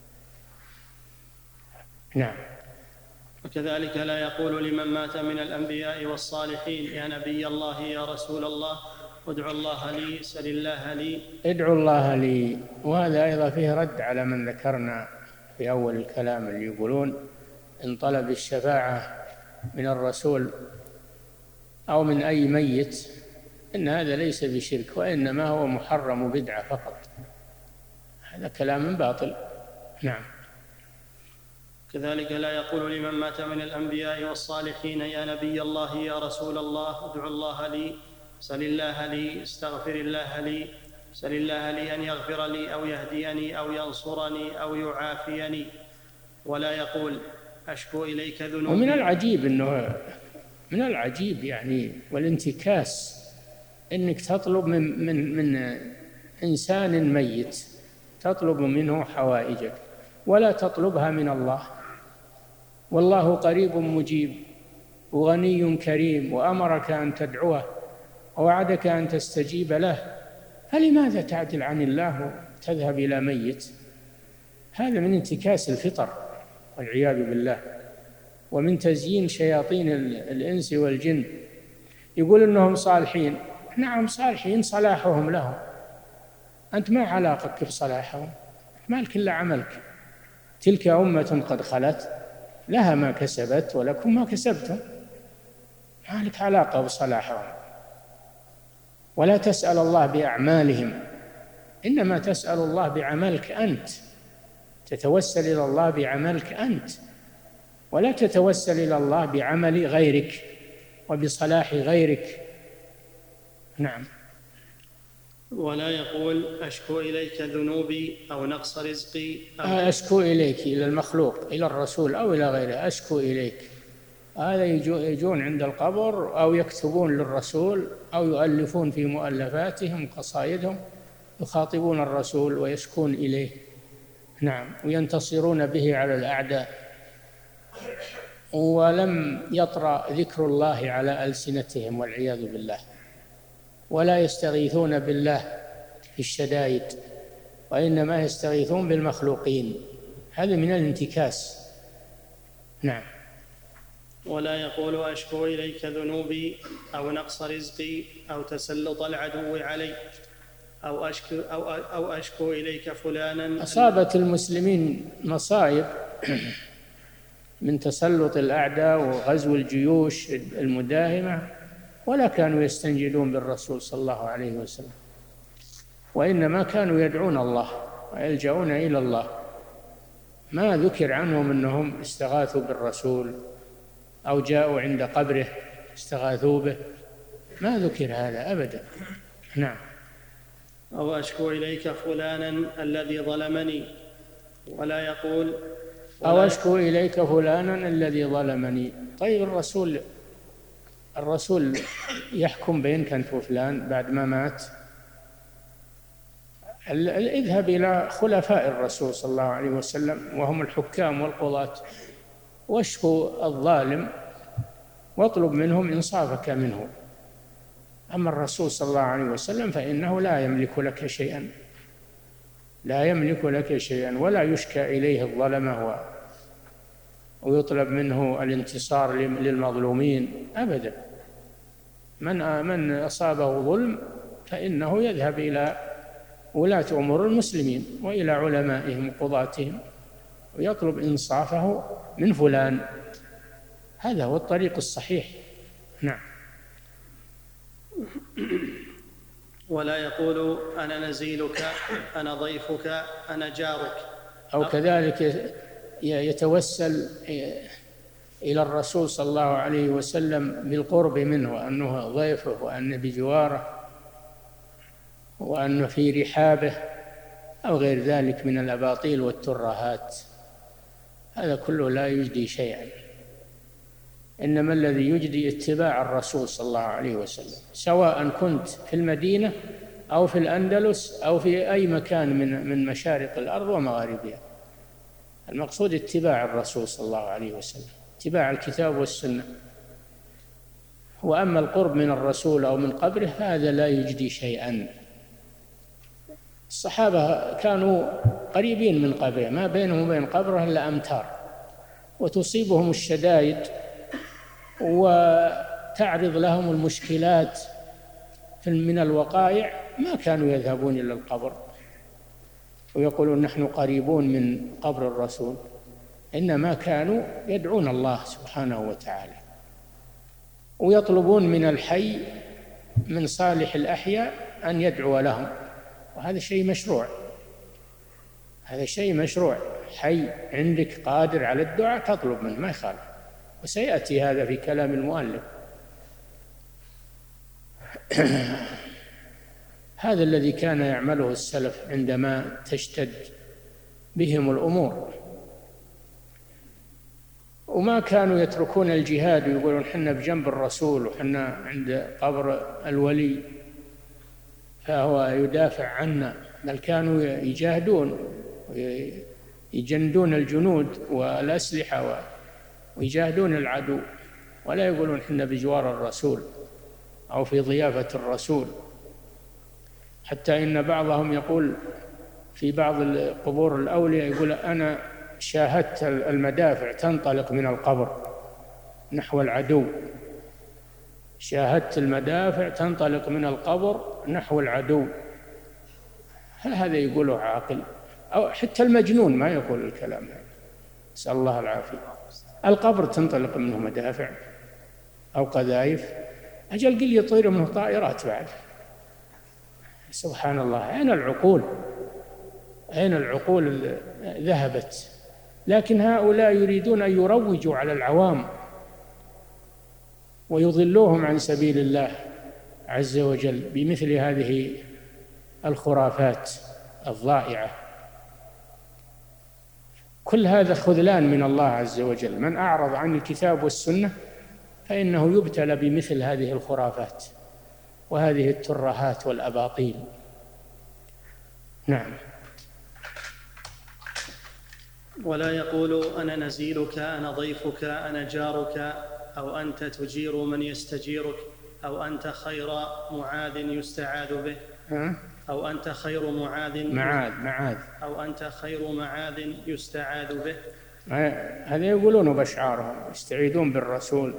نعم. وكذلك لا يقول لمن مات من الأنبياء والصالحين: يا نبي الله، يا رسول الله، ادعو الله لي، سل الله لي. ادعو الله لي، وهذا أيضا فيه رد على من ذكرنا في أول الكلام اللي يقولون إن طلب الشفاعة من الرسول أو من أي ميت إن هذا ليس بشرك، وإنما هو محرم بدعة فقط. هذا كلام باطل. نعم. كذلك لا يقول لمن مات من الأنبياء والصالحين: يا نبي الله، يا رسول الله، ادعو الله لي، سل الله لي، استغفر الله لي، سل الله لي أن يغفر لي أو يهديني أو ينصرني أو يعافيني. ولا يقول: أشكو إليك ذنوبي. ومن العجيب أنه من العجيب يعني والانتكاس أنك تطلب من من من إنسان ميت، تطلب منه حوائجك ولا تطلبها من الله، والله قريب مجيب وغني كريم، وأمرك أن تدعوه ووعدك أن تستجيب له، فلماذا تعدل عن الله وتذهب إلى ميت؟ هذا من انتكاس الفطر والعياذ بالله، ومن تزيين شياطين الإنس والجن. يقول إنهم صالحين. نعم صالحين، صلاحهم لهم، أنت ما علاقتك بصلاحهم، مالك إلا عملك. تلك أمة قد خلت لها ما كسبت ولكم ما كسبتم، ما لك علاقة بصلاحهم. ولا تسأل الله بأعمالهم، إنما تسأل الله بعملك أنت، تتوسل إلى الله بعملك أنت، ولا تتوسل إلى الله بعمل غيرك وبصلاح غيرك. نعم. ولا يقول أشكو إليك ذنوبي أو نقص رزقي أو أشكو إليك إلى المخلوق، إلى الرسول أو إلى غيره، أشكو إليك. هذا يجون عند القبر أو يكتبون للرسول أو يؤلفون في مؤلفاتهم قصائدهم يخاطبون الرسول ويشكون إليه. نعم، وينتصرون به على الأعداء. ولم يطرأ ذكر الله على ألسنتهم والعياذ بالله، ولا يستغيثون بالله في الشدائد، وإنما يستغيثون بالمخلوقين. هذا من الانتكاس. نعم. ولا يقول أشكو إليك ذنوبي أو نقص رزقي أو تسلط العدو علي أو أشكو, أو, أو أشكو إليك فلانا. أصابت المسلمين مصائب من تسلط الأعداء وغزو الجيوش المداهمة، ولا كانوا يستنجدون بالرسول صلى الله عليه وسلم، وإنما كانوا يدعون الله ويلجؤون إلى الله. ما ذكر عنهم أنهم استغاثوا بالرسول أو جاءوا عند قبره استغاثوا به، ما ذكر هذا أبدا. نعم. أو أشكو إليك فلانا الذي ظلمني. ولا يقول أو أشكو إليك فلانا الذي ظلمني. طيب الرسول الرسول يحكم بينك أنت وفلان بعد ما مات؟ اذهب إلى خلفاء الرسول صلى الله عليه وسلم وهم الحكام والقضاة واشكو الظالم واطلب منهم إنصافك منه. أما الرسول صلى الله عليه وسلم فإنه لا يملك لك شيئا، لا يملك لك شيئا، ولا يشكى إليه الظلمة ويطلب منه الانتصار للمظلومين أبدا. من من أصابه ظلم فإنه يذهب إلى ولاة أمور المسلمين وإلى علمائهم وقضاتهم ويطلب إنصافه من فلان. هذا هو الطريق الصحيح. نعم. ولا يقول أنا نزيلك، أنا ضيفك، أنا جارك. أو كذلك يتوسل إلى الرسول صلى الله عليه وسلم بالقرب منه وأنه ضيفه وأنه بجواره وأنه في رحابه أو غير ذلك من الأباطيل والترهات. هذا كله لا يجدي شيئا، إنما الذي يجدي اتباع الرسول صلى الله عليه وسلم، سواء كنت في المدينة أو في الأندلس أو في أي مكان من من مشارق الأرض ومغاربها. المقصود اتباع الرسول صلى الله عليه وسلم، اتباع الكتاب والسنة. وأما القرب من الرسول أو من قبره هذا لا يجدي شيئا. الصحابة كانوا قريبين من قبره، ما بينهم وبين قبره إلا أمتار، وتصيبهم الشدائد وتعرض لهم المشكلات من الوقائع، ما كانوا يذهبون إلى القبر ويقولون نحن قريبون من قبر الرسول، إنما كانوا يدعون الله سبحانه وتعالى ويطلبون من الحي من صالح الأحياء أن يدعو لهم، وهذا شيء مشروع. هذا شيء مشروع، حي عندك قادر على الدعاء تطلب منه، ما يخالف، وسيأتي هذا في كلام المؤلف. هذا الذي كان يعمله السلف عندما تشتد بهم الأمور، وما كانوا يتركون الجهاد ويقولون حنا بجنب الرسول وحنا عند قبر الولي فهو يدافع عنا، بل كانوا يجاهدون ويجندون الجنود والأسلحة ويجاهدون العدو، ولا يقولون حنا بجوار الرسول أو في ضيافة الرسول. حتى إن بعضهم يقول في بعض القبور الأولياء يقول أنا شاهدت المدافع تنطلق من القبر نحو العدو، شاهدت المدافع تنطلق من القبر نحو العدو. هل هذا يقوله عاقل؟ أو حتى المجنون ما يقول الكلام هذا، نسأل الله العافية. القبر تنطلق منه مدافع أو قذائف، أجل قل يطير منه طائرات بعد. سبحان الله، أين العقول؟ أين العقول ذهبت؟ لكن هؤلاء يريدون أن يروجوا على العوام ويضلوهم عن سبيل الله عز وجل بمثل هذه الخرافات الضائعة. كل هذا خذلان من الله عز وجل. من أعرض عن الكتاب والسنة فإنه يبتلى بمثل هذه الخرافات وهذه الترهات والأباطيل. نعم. ولا يقول أنا نزيلك، أنا ضيفك، أنا جارك، أو أنت تجير من يستجيرك، أو أنت خير معاذ يستعاذ به، أو أنت خير معاذ معاذ معاذ أو أنت خير معاذ يستعاذ به. هذا يقولون بأشعارهم، يستعيذون بالرسول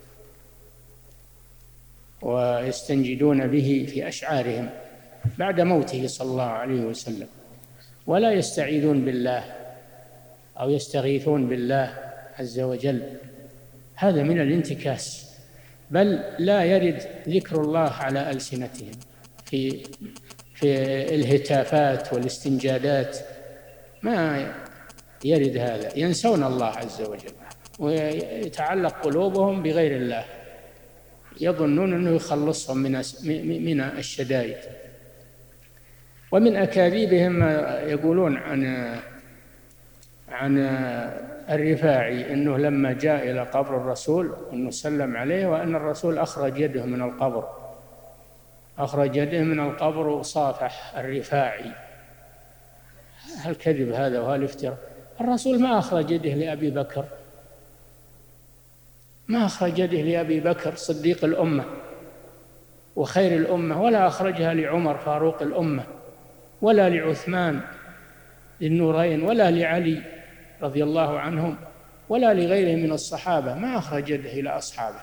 ويستنجدون به في أشعارهم بعد موته صلى الله عليه وسلم، ولا يستعيذون بالله أو يستغيثون بالله عز وجل. هذا من الانتكاس، بل لا يرد ذكر الله على ألسنتهم في في الهتافات والاستنجادات، ما يرد هذا. ينسون الله عز وجل ويتعلق قلوبهم بغير الله، يظنون أنه يخلصهم من من الشدائد. ومن أكاذيبهم يقولون عن عن الرفاعي أنه لما جاء إلى قبر الرسول أنه سلم عليه، وأن الرسول أخرج يده من القبر أخرج يده من القبر وصافح الرفاعي. هل كذب هذا وهل افتراء؟ الرسول ما أخرج يده لأبي بكر، ما أخرج يده لأبي بكر صديق الأمة وخير الأمة، ولا أخرجها لعمر فاروق الأمة، ولا لعثمان النورين، ولا لعلي رضي الله عنهم، ولا لغيره من الصحابة. ما أخرج يده إلى أصحابه،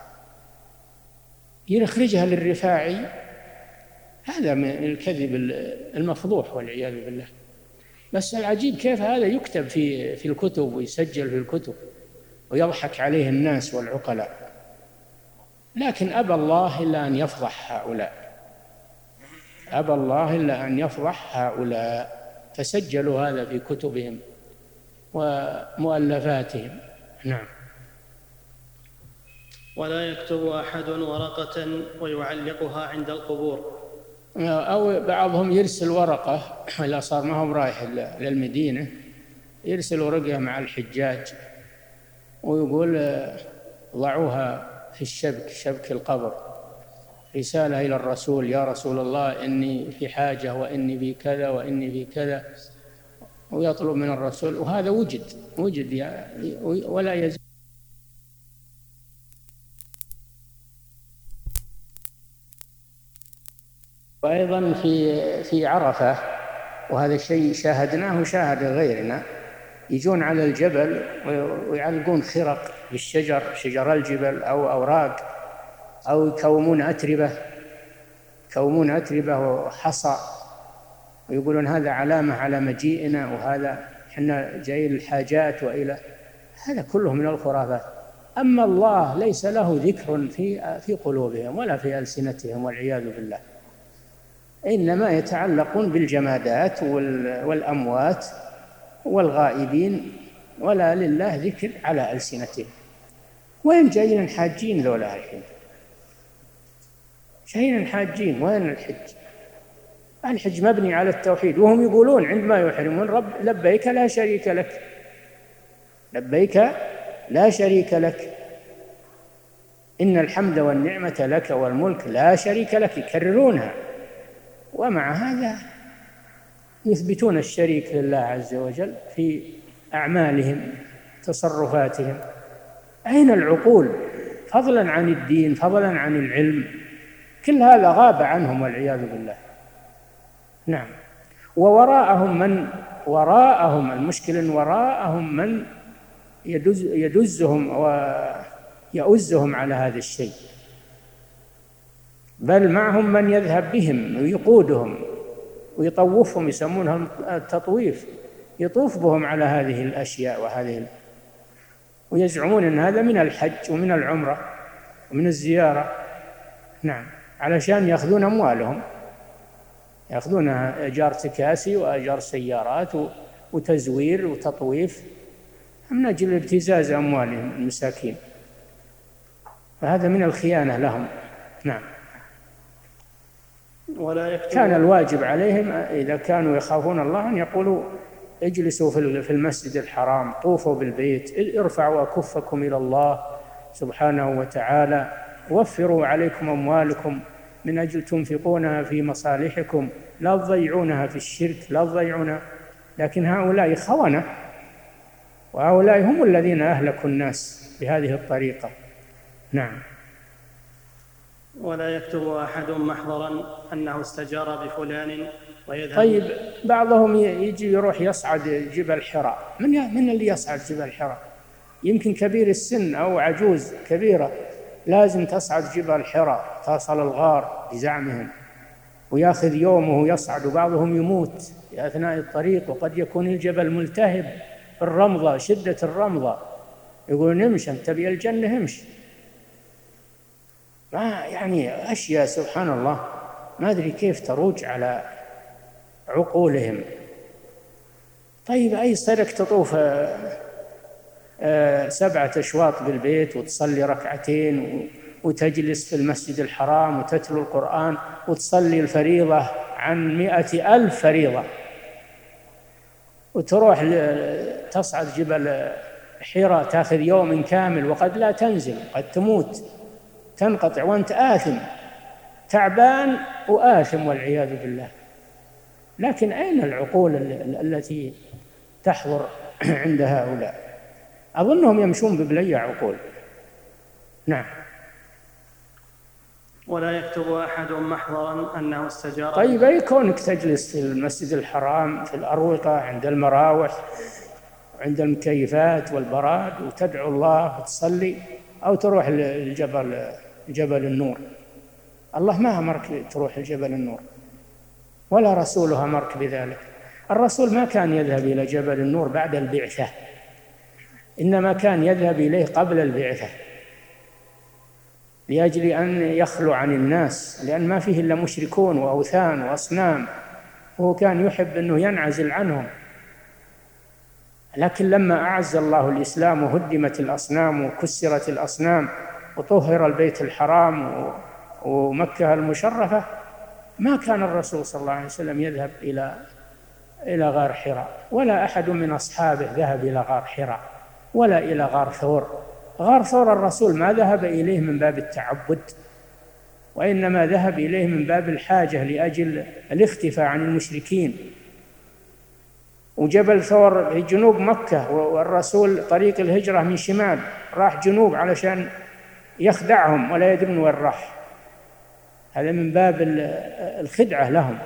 يخرجها للرفاعي. هذا من الكذب المفضوح والعياذ بالله. بس العجيب كيف هذا يكتب في في الكتب ويسجل في الكتب ويضحك عليه الناس والعقلاء، لكن أبى الله إلا أن يفضح هؤلاء، أبى الله إلا أن يفضح هؤلاء، فسجلوا هذا في كتبهم ومؤلفاتهم. نعم. ولا يكتب أحد ورقة ويعلقها عند القبور، أو بعضهم يرسل ورقة إذا صار ما هو رايح للمدينة، يرسل ورقة مع الحجاج ويقول ضعوها في الشبك، شبك القبر، رسالة إلى الرسول: يا رسول الله إني في حاجة وإني في كذا وإني في كذا، ويطلب من الرسول. وهذا وجد وجد يعني ولا يزال. وأيضا في في عرفة، وهذا الشيء شاهدناه وشاهد غيرنا، يجون على الجبل ويعلقون خرق بالشجر، شجر الجبل أو أوراق، أو يكومون أتربة يكومون أتربة وحصى، ويقولون هذا علامة على مجيئنا، وهذا إحنا جايين الحاجات وإلى. هذا كله من الخرافات. أما الله ليس له ذكر في في قلوبهم ولا في ألسنتهم والعياذ بالله، إنما يتعلقون بالجمادات والأموات والغائبين، ولا لله ذكر على ألسنتهم. وين جايين الحاجين ذولا الحين؟ جايين الحاجين، وين الحج؟ الحج مبني على التوحيد، وهم يقولون عندما يحرمون: رب لبيك لا شريك لك، لبيك لا شريك لك، إن الحمد والنعمة لك والملك لا شريك لك، يكررونها. ومع هذا يثبتون الشريك لله عز وجل في أعمالهم تصرفاتهم. أين العقول؟ فضلا عن الدين، فضلا عن العلم، كل هذا غاب عنهم والعياذ بالله. نعم. ووراءهم من وراءهم المشكلة وراءهم من يدز يدزهم ويؤزهم على هذا الشيء، بل معهم من يذهب بهم ويقودهم ويطوفهم، يسمونها التطويف، يطوف بهم على هذه الأشياء وهذه، ويزعمون أن هذا من الحج ومن العمرة ومن الزيارة. نعم، علشان يأخذون أموالهم، يأخذون أجار تكاسي وأجار سيارات وتزوير وتطويف من أجل ابتزاز أموالهم المساكين، فهذا من الخيانة لهم. نعم. ولا يكتب كان الواجب عليهم إذا كانوا يخافون الله أن يقولوا اجلسوا في المسجد الحرام، طوفوا بالبيت، ارفعوا أكفكم إلى الله سبحانه وتعالى، وفروا عليكم أموالكم من أجل تنفقونها في مصالحكم، لا تضيعونها في الشرك، لا تضيعونها. لكن هؤلاء خونة، وهؤلاء هم الذين أهلكوا الناس بهذه الطريقة. نعم. ولا يكتب أحد محضرا أنه استجار بفلان ويذهب. طيب بعضهم يجي يروح يصعد جبل حراء. من من اللي يصعد جبل حراء؟ يمكن كبير السن أو عجوز كبيرة لازم تصعد جبل حراء، تصل الغار بزعمهم، ويأخذ يومه يصعد، وبعضهم يموت في أثناء الطريق، وقد يكون الجبل ملتهب بالرمضة، شدة الرمضة، يقول نمشي أنت تبي الجنة امشي. ما يعني أشياء سبحان الله ما أدري كيف تروج على عقولهم. طيب أي صدق تطوف سبعة أشواط بالبيت وتصلي ركعتين وتجلس في المسجد الحرام وتتلو القرآن وتصلي الفريضة عن مئة ألف فريضة، وتروح تصعد جبل حراء تأخذ يوم كامل وقد لا تنزل، قد تموت تنقطع وأنت آثم تعبان وآثم والعياذ بالله. لكن أين العقول التي تحضر عند هؤلاء؟ أظنهم يمشون ببلي عقول. نعم. ولا يكتب أحد محضرا أنه استجار. طيب أي كونك تجلس في المسجد الحرام في الأروقة عند المراوح عند المكيفات والبراد وتدعو الله وتصلي، أو تروح الجبل جبل النور؟ الله ما أمرك تروح الجبل النور ولا رسوله أمرك بذلك. الرسول ما كان يذهب إلى جبل النور بعد البعثة، إنما كان يذهب إليه قبل البعثة لأجل أن يخلو عن الناس، لأن ما فيه إلا مشركون وأوثان وأصنام، وهو كان يحب أنه ينعزل عنهم. لكن لما أعز الله الإسلام وهدمت الأصنام وكسرت الأصنام وطهر البيت الحرام ومكة المشرفة، ما كان الرسول صلى الله عليه وسلم يذهب إلى إلى غار حراء، ولا أحد من أصحابه ذهب إلى غار حراء ولا إلى غار ثور. غار ثور الرسول ما ذهب إليه من باب التعبد، وإنما ذهب إليه من باب الحاجة لأجل الاختفاء عن المشركين. وجبل ثور في جنوب مكة، والرسول طريق الهجرة من شمال راح جنوب علشان يخدعهم ولا يدرون وين راح، هذا من باب الخدعة لهم.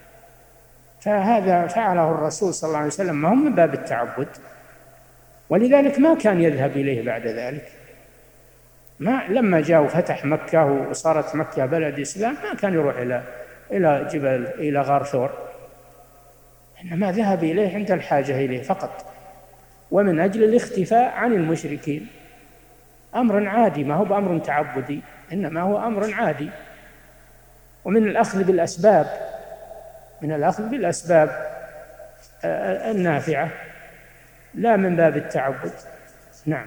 فهذا فعله الرسول صلى الله عليه وسلم ما هو من باب التعبد، ولذلك ما كان يذهب إليه بعد ذلك. ما لما جاء وفتح مكة وصارت مكة بلد إسلام ما كان يروح إلى إلى جبل إلى غار ثور، إنما ذهب إليه عند الحاجة إليه فقط، ومن أجل الاختفاء عن المشركين. أمر عادي، ما هو بأمر تعبدي، إنما هو أمر عادي، ومن الأخذ بالأسباب من الأخذ بالأسباب النافعة لا من باب التعبد. نعم.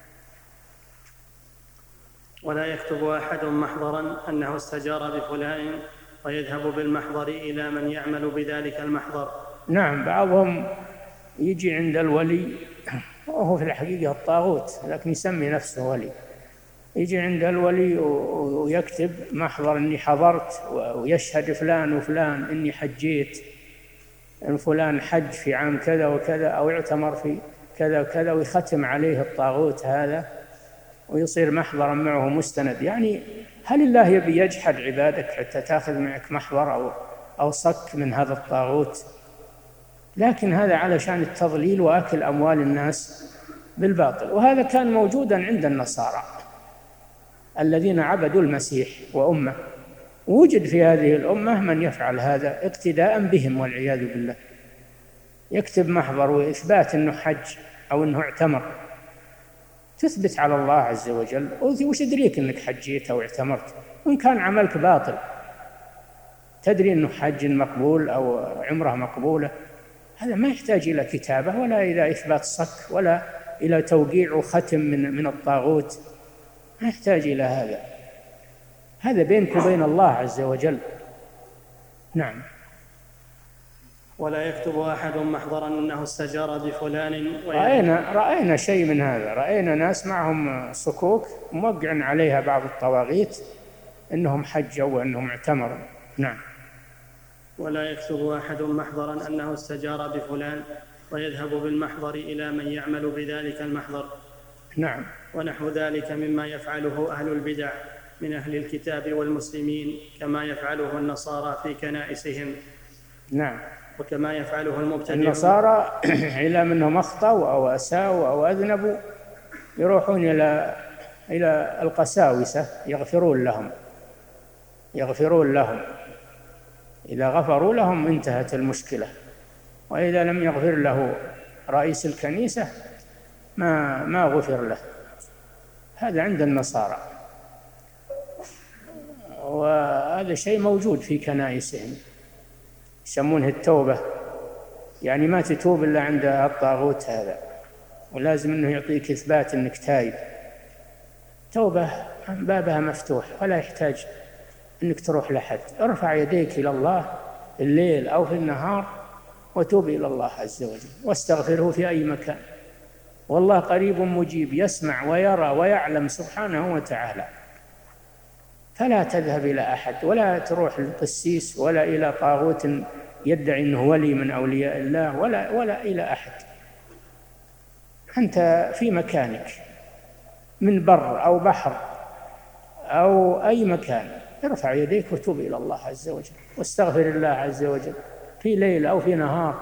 ولا يكتب أحد محضرا أنه استجار بفلان ويذهب بالمحضر إلى من يعمل بذلك المحضر. نعم، بعضهم يجي عند الولي وهو في الحقيقة الطاغوت لكن يسمي نفسه ولي، يجي عند الولي ويكتب محضر إني حضرت، ويشهد فلان وفلان إني حجيت، إن فلان حج في عام كذا وكذا أو اعتمر في كذا وكذا، ويختم عليه الطاغوت هذا ويصير محضرا معه مستند. يعني هل الله يبي يجحد عبادك حتى تأخذ معك محضر أو أو صك من هذا الطاغوت؟ لكن هذا علشان التضليل وأكل أموال الناس بالباطل. وهذا كان موجودا عند النصارى الذين عبدوا المسيح وأمه، وجد في هذه الأمة من يفعل هذا اقتداء بهم والعياذ بالله، يكتب محضر وإثبات أنه حج أو أنه اعتمر، تثبت على الله عز وجل. وش يدريك أنك حجيت أو اعتمرت وإن كان عملك باطل؟ تدري أنه حج مقبول أو عمره مقبولة؟ هذا ما يحتاج إلى كتابة ولا إلى إثبات صك ولا إلى توقيع وختم من من الطاغوت، ما يحتاج إلى هذا. هذا بينك وبين الله عز وجل. نعم. ولا يكتب أحد محضرا أنه استجار بفلان. رأينا, رأينا شيء من هذا، رأينا ناس معهم صكوك موقع عليها بعض الطواغيت أنهم حجوا وأنهم اعتمروا. نعم. ولا يكتب أحد محضرا أنه استجار بفلان ويذهب بالمحضر إلى من يعمل بذلك المحضر. نعم. ونحو ذلك مما يفعله أهل البدع من أهل الكتاب والمسلمين، كما يفعله النصارى في كنائسهم. نعم. وكما يفعله المبتدعون. النصارى إلى منهم أخطأوا أو أساءوا أو أذنبوا يروحون إلى إلى القساوسة يغفرون لهم يغفرون لهم إذا غفروا لهم انتهت المشكلة، وإذا لم يغفر له رئيس الكنيسة ما ما غفر له. هذا عند النصارى، وهذا شيء موجود في كنائسهم يسمونه التوبة، يعني ما تتوب إلا عند الطاغوت هذا، ولازم أنه يعطيك إثبات أنك تايب. توبة بابها مفتوح ولا يحتاج أنك تروح لحد. ارفع يديك إلى الله الليل أو في النهار وتوب إلى الله عز وجل واستغفره في أي مكان، والله قريب مجيب يسمع ويرى ويعلم سبحانه وتعالى. فلا تذهب إلى أحد ولا تروح للقسيس ولا إلى طاغوت يدعي أنه ولي من أولياء الله ولا, ولا إلى أحد. أنت في مكانك من بر أو بحر أو أي مكان، ارفع يديك وتوب إلى الله عز وجل واستغفر الله عز وجل في ليل أو في نهار.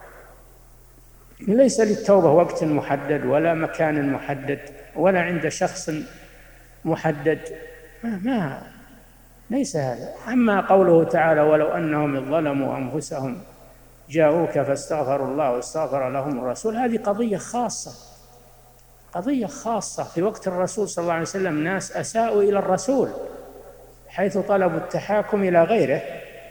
ليس للتوبة وقت محدد ولا مكان محدد ولا عند شخص محدد، ما, ما ليس هذا. أما قوله تعالى ولو أنهم ظلموا أنفسهم جاءوك فاستغفروا الله واستغفر لهم الرسول، هذه قضية خاصة قضية خاصة في وقت الرسول صلى الله عليه وسلم. ناس أساءوا إلى الرسول حيث طلبوا التحاكم إلى غيره،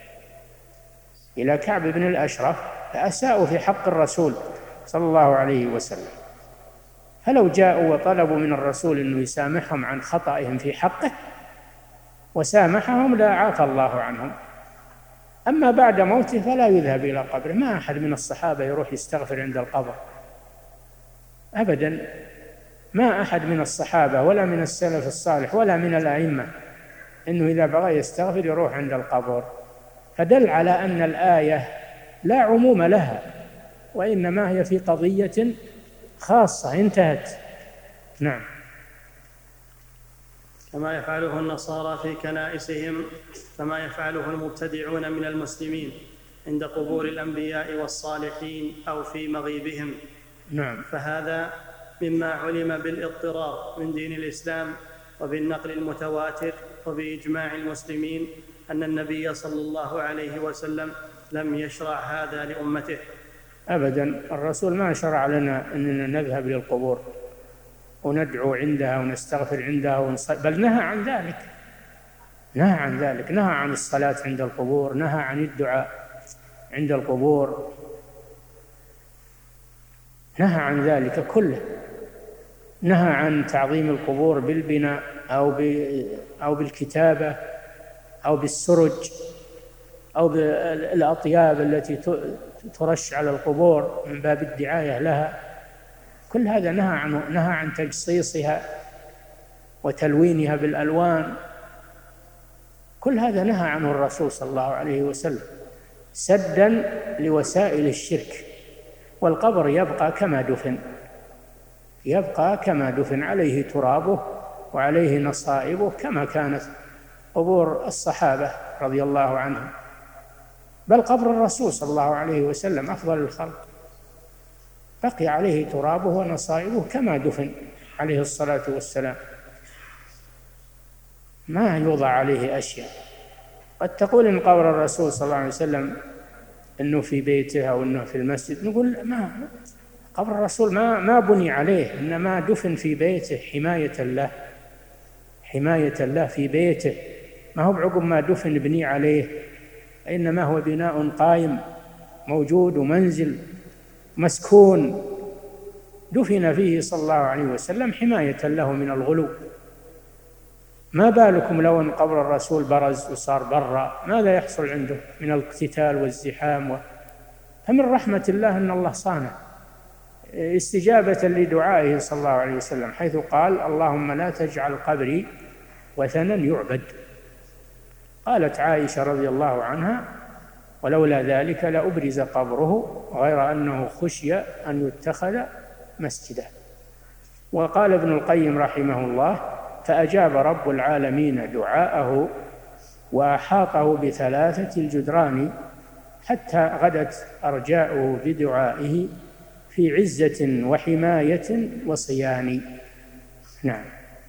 إلى كعب بن الأشرف، فأساءوا في حق الرسول صلى الله عليه وسلم. فلو جاءوا وطلبوا من الرسول أنه يسامحهم عن خطئهم في حقه وسامحهم لا عافى الله عنهم. أما بعد موته فلا يذهب إلى قبره، ما أحد من الصحابة يروح يستغفر عند القبر أبدا، ما أحد من الصحابة ولا من السلف الصالح ولا من الأئمة إنه إذا بغى يستغفر يروح عند القبر. فدل على أن الآية لا عموم لها، وإنما هي في قضية خاصة انتهت. نعم. كما يفعله النصارى في كنائسهم، كما يفعله المبتدعون من المسلمين عند قبور الأنبياء والصالحين أو في مغيبهم. نعم. فهذا مما علم بالاضطرار من دين الإسلام وبالنقل المتواتر وبإجماع المسلمين أن النبي صلى الله عليه وسلم لم يشرع هذا لأمته أبدا. الرسول ما شرع لنا أننا نذهب للقبور وندعو عندها ونستغفر عندها ونصلي، بل نهى عن ذلك نهى عن ذلك نهى عن الصلاة عند القبور، نهى عن الدعاء عند القبور، نهى عن ذلك كله. نهى عن تعظيم القبور بالبناء أو أو بالكتابة أو بالسرج أو بالأطياب التي ترش على القبور من باب الدعاية لها. كل هذا نهى عنه. نهى عن تجصيصها وتلوينها بالألوان، كل هذا نهى عنه الرسول صلى الله عليه وسلم سدا لوسائل الشرك. والقبر يبقى كما دفن يبقى كما دفن عليه ترابه وعليه نصائبه كما كانت قبور الصحابة رضي الله عنهم، بل قبر الرسول صلى الله عليه وسلم أفضل الخلق بقي عليه ترابه ونصائبه كما دفن عليه الصلاة والسلام، ما يوضع عليه أشياء. قد تقول إن قبر الرسول صلى الله عليه وسلم إنه في بيته أو إنه في المسجد، نقول ما قبر الرسول ما ما بني عليه، إنما دفن في بيته حماية له حماية له في بيته، ما هو بعقب ما دفن بني عليه، إنما هو بناء قائم موجود ومنزل مسكون دفن فيه صلى الله عليه وسلم حماية له من الغلو. ما بالكم لو أن قبر الرسول برز وصار برا، ماذا يحصل عنده من الاقتتال والزحام و... فمن رحمة الله أن الله صانع استجابة لدعائه صلى الله عليه وسلم، حيث قال: اللهم لا تجعل قبري وثنا يعبد. قالت عائشة رضي الله عنها: ولولا ذلك لأبرز قبره، غير أنه خشي أن يتخذ مسجدا. وقال ابن القيم رحمه الله: فأجاب رب العالمين دعاءه وأحاطه بثلاثة الجدران، حتى غدت أرجاؤه بدعائه في عزة وحماية وصيان. نعم.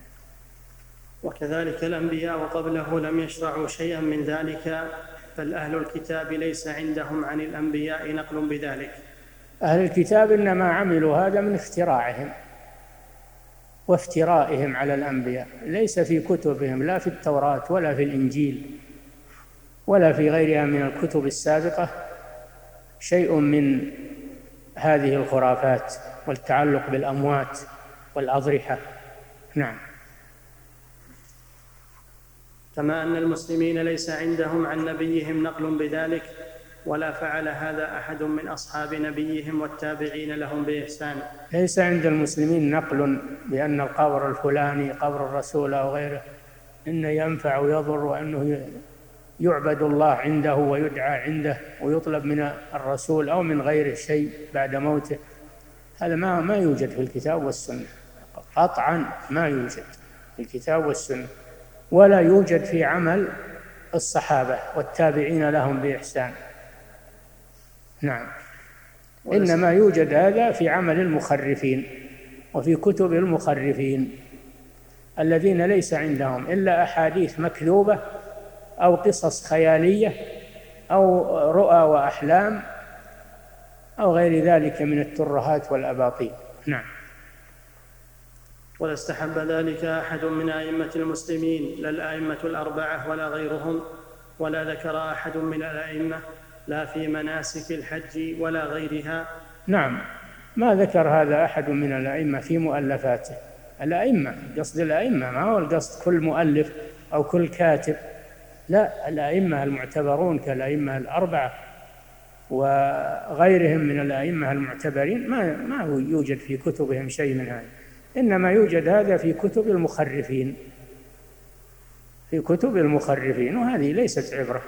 وكذلك الأنبياء قبله لم يشرعوا شيئا من ذلك، بل أهل الكتاب ليس عندهم عن الأنبياء نقل بذلك. أهل الكتاب إنما عملوا هذا من اختراعهم وافترائهم على الأنبياء، ليس في كتبهم لا في التوراة ولا في الإنجيل ولا في غيرها من الكتب السابقة شيء من هذه الخرافات والتعلق بالأموات والأضرحة. نعم. كما أن المسلمين ليس عندهم عن نبيهم نقل بذلك، ولا فعل هذا أحد من أصحاب نبيهم والتابعين لهم بإحسان. ليس عند المسلمين نقل بأن القبر الفلاني قبر الرسول أو غيره إنه ينفع ويضر، وأنه يعبد الله عنده ويدعى عنده ويطلب من الرسول أو من غيره شيء بعد موته. هذا ما ما يوجد في الكتاب والسنة قطعا، ما يوجد في الكتاب والسنة، ولا يوجد في عمل الصحابة والتابعين لهم بإحسان. نعم. إنما يوجد هذا في عمل المخرفين وفي كتب المخرفين الذين ليس عندهم إلا أحاديث مكذوبة أو قصص خيالية أو رؤى وأحلام أو غير ذلك من الترهات والأباطيل. نعم. ولا استحب ذلك أحد من أئمة المسلمين، لا الأئمة الأربعة ولا غيرهم، ولا ذكر أحد من الأئمة لا في مناسك الحج ولا غيرها. نعم، ما ذكر هذا أحد من الأئمة في مؤلفاته. الأئمة قصد الأئمة، ما هو القصد كل مؤلف أو كل كاتب، لا، الأئمة المعتبرون كالأئمة الأربعة وغيرهم من الأئمة المعتبرين ما ما يوجد في كتبهم شيء من هذا، إنما يوجد هذا في كتب المخرفين، في كتب المخرفين، وهذه ليست عبرة.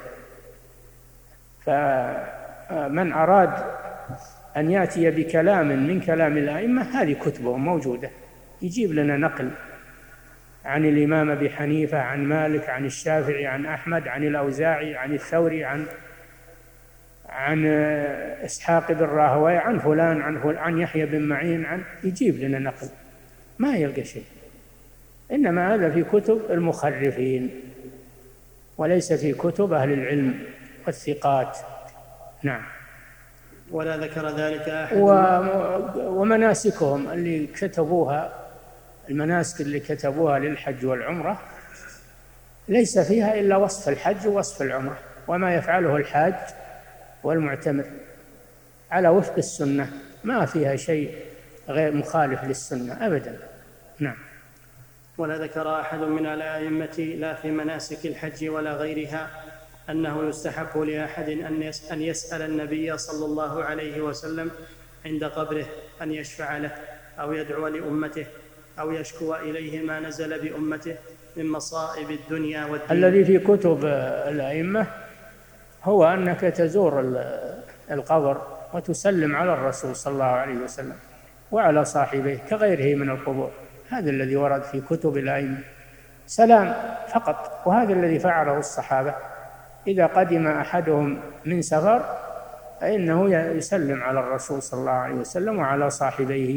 فمن أراد أن يأتي بكلام من كلام الأئمة هذه كتبهم موجودة، يجيب لنا نقل عن الإمام أبي حنيفة، عن مالك، عن الشافعي، عن أحمد، عن الأوزاعي، عن الثوري، عن عن إسحاق بن راهويه، عن فلان، عن فلان، عن يحيى بن معين، عن يجيب لنا نقل، ما يلقى شيء. إنما هذا في كتب المخرفين وليس في كتب أهل العلم والثقات. نعم. ولا ذكر ذلك أحد. ومناسكهم اللي كتبوها، المناسك اللي كتبوها للحج والعمرة ليس فيها إلا وصف الحج ووصف العمرة، وما يفعله الحاج والمعتمر على وفق السنة، ما فيها شيء غير مخالف للسنة أبدا. نعم. ولا ذكر أحد من الأئمة لا في مناسك الحج ولا غيرها أنه يستحب لأحد أن يسأل النبي صلى الله عليه وسلم عند قبره أن يشفع له أو يدعو لأمته أو يشكو إليه ما نزل بأمته من مصائب الدنيا والدين. الذي في كتب الأئمة هو أنك تزور القبر وتسلم على الرسول صلى الله عليه وسلم وعلى صاحبيه كغيره من القبور، هذا الذي ورد في كتب الأئمة، سلام فقط. وهذا الذي فعله الصحابة، إذا قدم أحدهم من سفر فإنه يسلم على الرسول صلى الله عليه وسلم وعلى صاحبيه.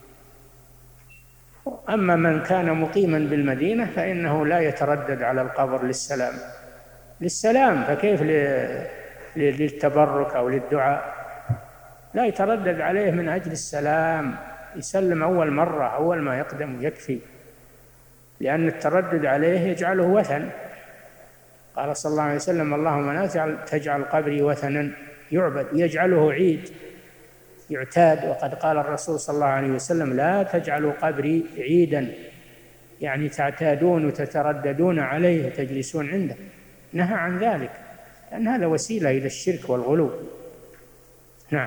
أما من كان مقيما بالمدينة فإنه لا يتردد على القبر للسلام للسلام فكيف للتبرك أو للدعاء؟ لا يتردد عليه من أجل السلام، يسلم أول مرة أول ما يقدم يكفي، لأن التردد عليه يجعله وثن. قال صلى الله عليه وسلم: اللهم لا تجعل قبري وثنا يعبد، يجعله عيد يعتاد. وقد قال الرسول صلى الله عليه وسلم: لا تجعلوا قبري عيدا يعني تعتادون وتترددون عليه وتجلسون عنده، نهى عن ذلك، لأن هذا وسيلة إلى الشرك والغلو. نعم.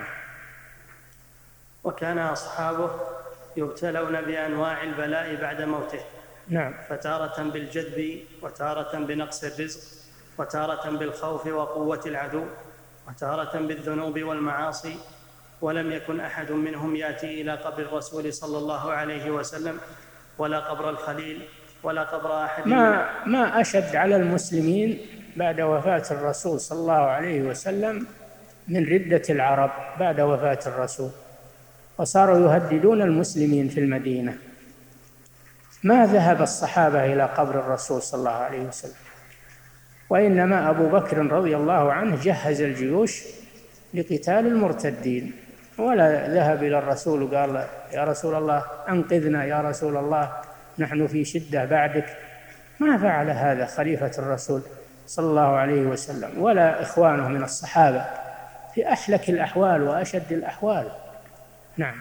وكان أصحابه يبتلون بأنواع البلاء بعد موته. نعم. فتارة بالجذب، وتارة بنقص الرزق، وتارة بالخوف وقوة العدو، وتارة بالذنوب والمعاصي. ولم يكن أحد منهم يأتي إلى قبر الرسول صلى الله عليه وسلم ولا قبر الخليل ولا قبر أحد. ما, ما أشد على المسلمين بعد وفاة الرسول صلى الله عليه وسلم من ردة العرب بعد وفاة الرسول، وصاروا يهددون المسلمين في المدينة. ما ذهب الصحابة إلى قبر الرسول صلى الله عليه وسلم، وإنما أبو بكر رضي الله عنه جهز الجيوش لقتال المرتدين، ولا ذهب إلى الرسول وقال يا رسول الله أنقذنا، يا رسول الله نحن في شدة بعدك. ما فعل هذا خليفة الرسول صلى الله عليه وسلم ولا إخوانه من الصحابة في أحلك الأحوال وأشد الأحوال. نعم.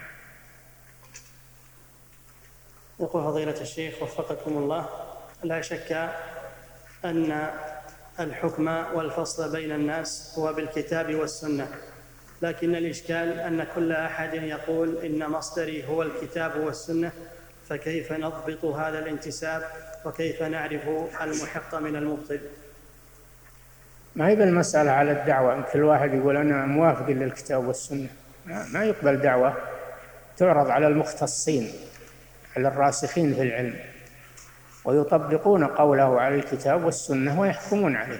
يقول فضيلة الشيخ وفقكم الله: لا شك أن الحكم والفصل بين الناس هو بالكتاب والسنة، لكن الإشكال أن كل أحد يقول إن مصدري هو الكتاب والسنة، فكيف نضبط هذا الانتساب وكيف نعرف المحق من المبطل؟ ما هي بالمسألة على الدعوة، كل واحد يقول أنا موافق للكتاب والسنة، ما يقبل دعوة تعرض على المختصين على الراسخين في العلم ويطبقون قوله على الكتاب والسنة ويحكمون عليه،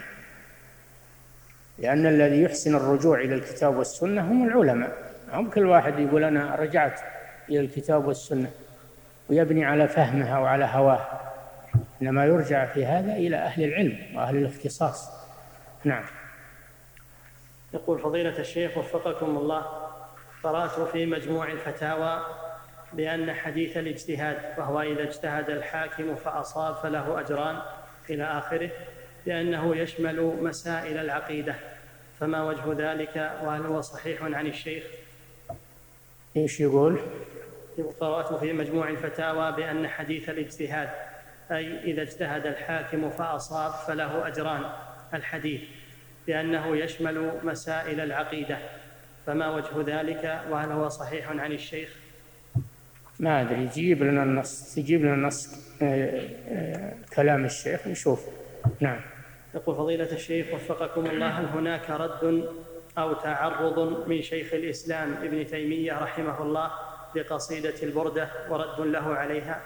لأن الذي يحسن الرجوع إلى الكتاب والسنة هم العلماء. هم كل واحد يقول أنا رجعت إلى الكتاب والسنة ويبني على فهمها وعلى هواه، إنما يرجع في هذا إلى أهل العلم وأهل الاختصاص. نعم. يقول فضيلة الشيخ وفقكم الله: قرأت في مجموع الفتاوى بأن حديث الاجتهاد، وهو إذا اجتهد الحاكم فأصاب فله أجران إلى آخره، بأنه يشمل مسائل العقيدة، فما وجه ذلك وهل هو صحيح عن الشيخ؟ إيش يقول؟ قرأت في مجموع الفتاوى بأن حديث الاجتهاد، أي إذا اجتهد الحاكم فأصاب فله أجران، الحديث بأنه يشمل مسائل العقيدة، فما وجه ذلك وهل هو صحيح عن الشيخ؟ ما أدري، جيب لنا النص، تجيب لنا النص كلام الشيخ نشوف. نعم. يقول فضيلة الشيخ وفقكم الله: هل هناك رد أو تعرض من شيخ الإسلام ابن تيمية رحمه الله لقصيدة البردة ورد له عليها؟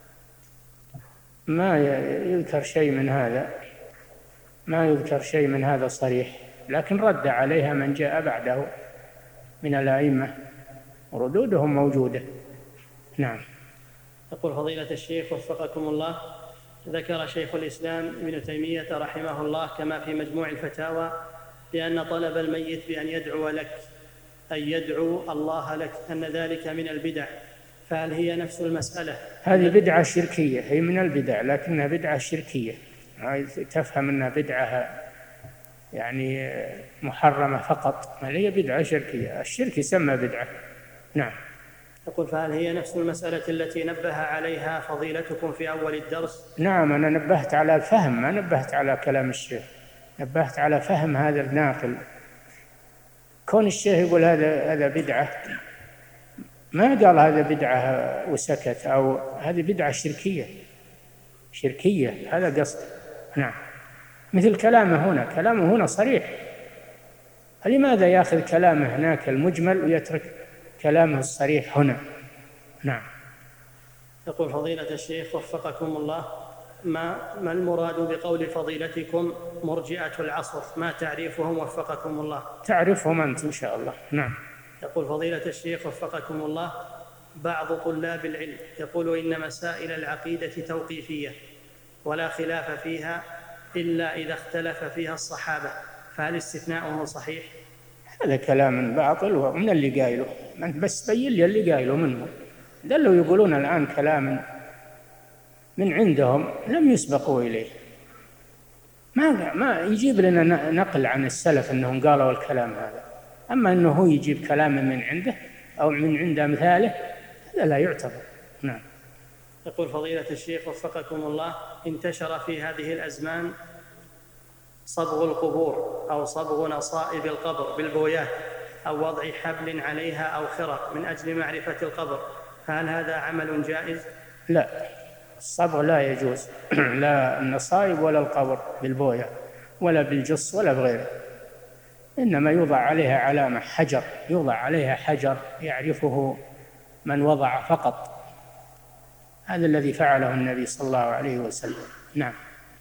ما يذكر شيء من هذا، ما يذكر شيء من هذا صريح، لكن رد عليها من جاء بعده من الأئمة وردودهم موجودة. نعم. يقول فضيلة الشيخ وفقكم الله: ذكر شيخ الإسلام ابن تيمية رحمه الله كما في مجموع الفتاوى بأن طلب الميت بأن يدعو لك، أي يدعو الله لك، أن ذلك من البدع، فهل هي نفس المسألة؟ هذه بدعة شركية، هي من البدع لكنها بدعة شركية، تفهم أنها بدعة يعني محرمة فقط، ما هي بدعة شركية، الشرك يسمى بدعة. نعم. يقول فهل هي نفس المسألة التي نبه عليها فضيلتكم في أول الدرس؟ نعم، أنا نبهت على فهم، ما نبهت على كلام الشيخ، نبهت على فهم هذا الناقل. كون الشيخ يقول هذا هذا بدعة، ما قال هذا بدعة وسكت، أو هذه بدعة شركية شركية، هذا قصد. نعم. مثل كلامه هنا، كلامه هنا صريح، فلماذا يأخذ كلامه هناك المجمل ويترك كلامه الصريح هنا؟ نعم. يقول فضيلة الشيخ وفقكم الله: ما ما المراد بقول فضيلتكم مرجئة العصر؟ ما تعريفهم وفقكم الله؟ تعرفهم أنت إن شاء الله. نعم. يقول فضيلة الشيخ وفقكم الله: بعض طلاب العلم يقول إن مسائل العقيدة توقيفية ولا خلاف فيها إلا إذا اختلف فيها الصحابة، فهل استثناؤه صحيح؟ هذا كلام باطل ومن اللي قايله، بس بين لي اللي قايله منه. دلوا يقولون الآن كلام من عندهم لم يسبقوا إليه، ما ما يجيب لنا نقل عن السلف أنهم قالوا الكلام هذا، أما أنه هو يجيب كلام من عنده أو من عند أمثاله هذا لا يعتبر. نعم. يقول فضيلة الشيخ وفقكم الله: انتشر في هذه الأزمان صبغ القبور أو صبغ نصائب القبر بالبويات أو وضع حبل عليها أو خرق من أجل معرفة القبر، فهل هذا عمل جائز؟ لا، الصبغ لا يجوز لا النصائب ولا القبر بالبوية ولا بالجص ولا بغيره، إنما يوضع عليها علامة حجر، يوضع عليها حجر يعرفه من وضع فقط. هذا الذي فعله النبي صلى الله عليه وسلم. نعم.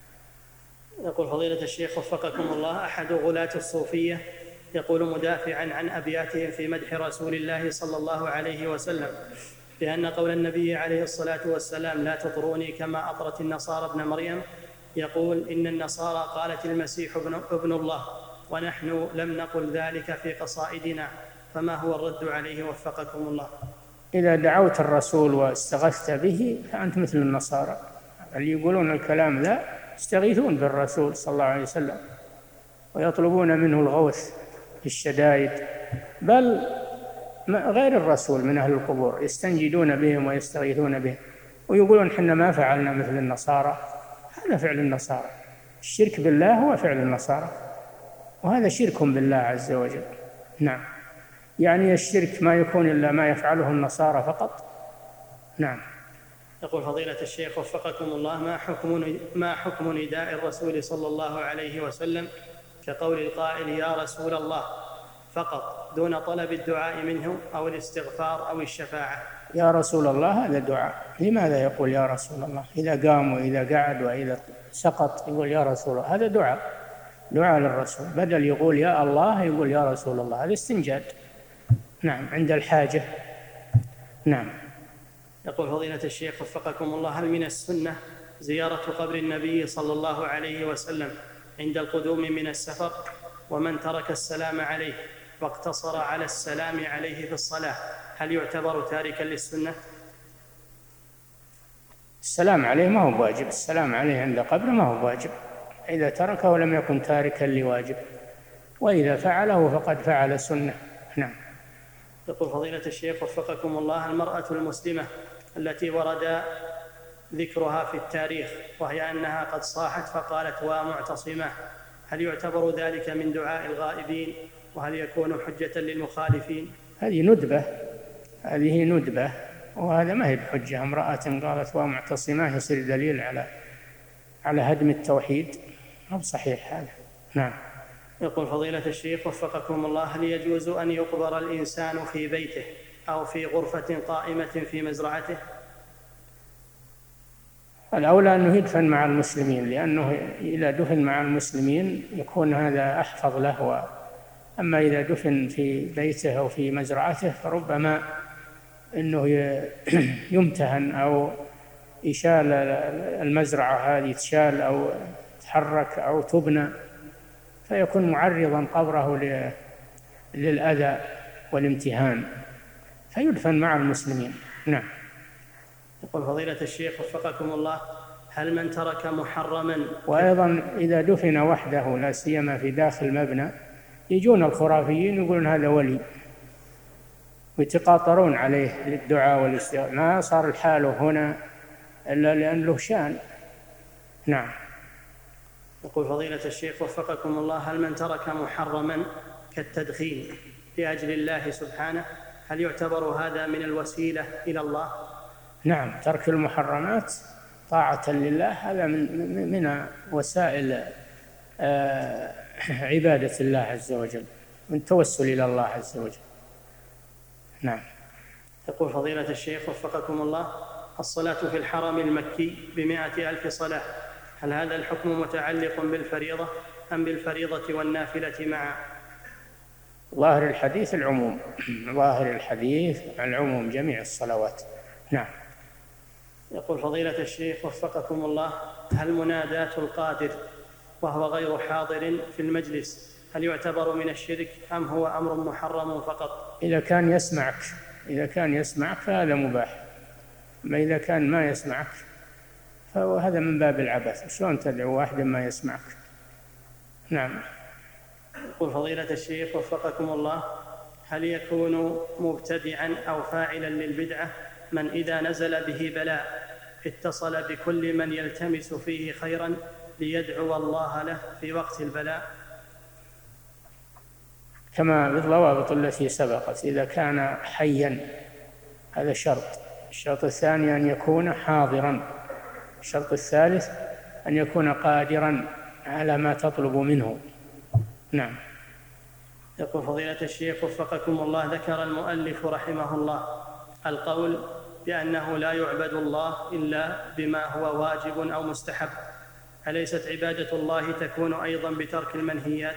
يقول فضيلة الشيخ وفقكم الله: أحد غلاة الصوفية يقول مدافعا عن أبياتهم في مدح رسول الله صلى الله عليه وسلم بأن قول النبي عليه الصلاة والسلام لا تطروني كما أطرت النصارى ابن مريم، يقول إن النصارى قالت المسيح ابن, ابن الله ونحن لم نقل ذلك في قصائدنا، فما هو الرد عليه وفقكم الله؟ إذا دعوت الرسول واستغثت به فأنت مثل النصارى، اللي يقولون الكلام ذا يستغيثون بالرسول صلى الله عليه وسلم ويطلبون منه الغوث في الشدائد، بل غير الرسول من أهل القبور يستنجدون بهم ويستغيثون بهم ويقولون حنا ما فعلنا مثل النصارى. هذا فعل النصارى، الشرك بالله هو فعل النصارى، وهذا شرك بالله عز وجل. نعم، يعني الشرك ما يكون إلا ما يفعله النصارى فقط. نعم. يقول فضيلة الشيخ وفقكم الله: ما حكم ما حكم نداء الرسول صلى الله عليه وسلم كقول القائل يا رسول الله فقط دون طلب الدعاء منه أو الاستغفار أو الشفاعة؟ يا رسول الله هذا دعاء، لماذا يقول يا رسول الله؟ إذا قام وإذا قعد وإذا سقط يقول يا رسول الله، هذا دعاء، دعاء للرسول، بدل يقول يا الله يقول يا رسول الله، هذا استنجاد. نعم، عند الحاجة. نعم. يقول فضيلة الشيخ وفقكم الله: هل من السنة زيارة قبر النبي صلى الله عليه وسلم عند القدوم من السفر، ومن ترك السلام عليه واقتصر على السلام عليه في الصلاة هل يعتبر تاركا للسنة؟ السلام عليه ما هو واجب، السلام عليه عند قبر ما هو واجب، إذا تركه لم يكن تاركا لواجب، وإذا فعله فقد فعل سنة. نعم. يقول فضيلة الشيخ وفقكم الله: المرأة المسلمة التي ورد ذكرها في التاريخ وهي أنها قد صاحت فقالت ومعتصمة، هل يعتبر ذلك من دعاء الغائبين، وهل يكون حجة للمخالفين؟ هذه ندبة، هذه ندبة، وهذا ما هي بحجة. امرأة قالت ومعتصمة يصير دليل على على هدم التوحيد، مو صحيح هذا. نعم. يقول فضيلة الشيخ وفقكم الله: هل يجوز أن يقبر الإنسان في بيته أو في غرفة قائمة في مزرعته؟ الأولى أنه يدفن مع المسلمين، لأنه إذا دفن مع المسلمين يكون هذا أحفظ له، أما إذا دفن في بيته أو في مزرعته فربما أنه يمتهن أو يشال المزرعة هذه، تشال أو تحرك أو تبنى، فيكون معرضا قبره للأذى والامتهان، فيدفن مع المسلمين. نعم. يقول فضيلة الشيخ وفقكم الله: هل من ترك محرما، وأيضا إذا دفن وحده لا سيما في داخل مبنى يجون الخرافيين يقولون هذا ولي ويتقاطرون عليه للدعاء والاستغاثة، ما صار الحال هنا إلا لأن له شان. نعم. يقول فضيلة الشيخ وفقكم الله: هل من ترك محرما كالتدخين لأجل الله سبحانه هل يعتبر هذا من الوسيلة إلى الله؟ نعم، ترك المحرمات طاعة لله هذا من من وسائل عبادة الله عز وجل، من توسل إلى الله عز وجل. نعم. يقول فضيلة الشيخ وفقكم الله: الصلاة في الحرم المكي بمائة ألف صلاة، هل هذا الحكم متعلق بالفريضة أم بالفريضة والنافلة معا؟ ظاهر الحديث العموم، ظاهر الحديث العموم جميع الصلوات. نعم. يقول فضيلة الشيخ وفقكم الله: هل مناداة القادر وهو غير حاضر في المجلس هل يعتبر من الشرك أم هو أمر محرم فقط؟ إذا كان يسمعك إذا كان يسمعك فهذا مباح، أما إذا كان ما يسمعك فهو هذا من باب العبث، شلون تدعو واحد ما يسمعك؟ نعم. يقول فضيلة الشيخ وفقكم الله: هل يكون مبتدعا أو فاعلا للبدعة من إذا نزل به بلاء اتصل بكل من يلتمس فيه خيرا ليدعو الله له في وقت البلاء؟ كما بالضوابط التي سبقت، إذا كان حيا هذا شرط. الشرط الثاني أن يكون حاضرا. الشرط الثالث أن يكون قادرا على ما تطلب منه. نعم. يقول فضيلة الشيخ وفقكم الله، ذكر المؤلف رحمه الله القول بأنه لا يعبد الله إلا بما هو واجب أو مستحب، أليست عبادة الله تكون أيضا بترك المنهيات؟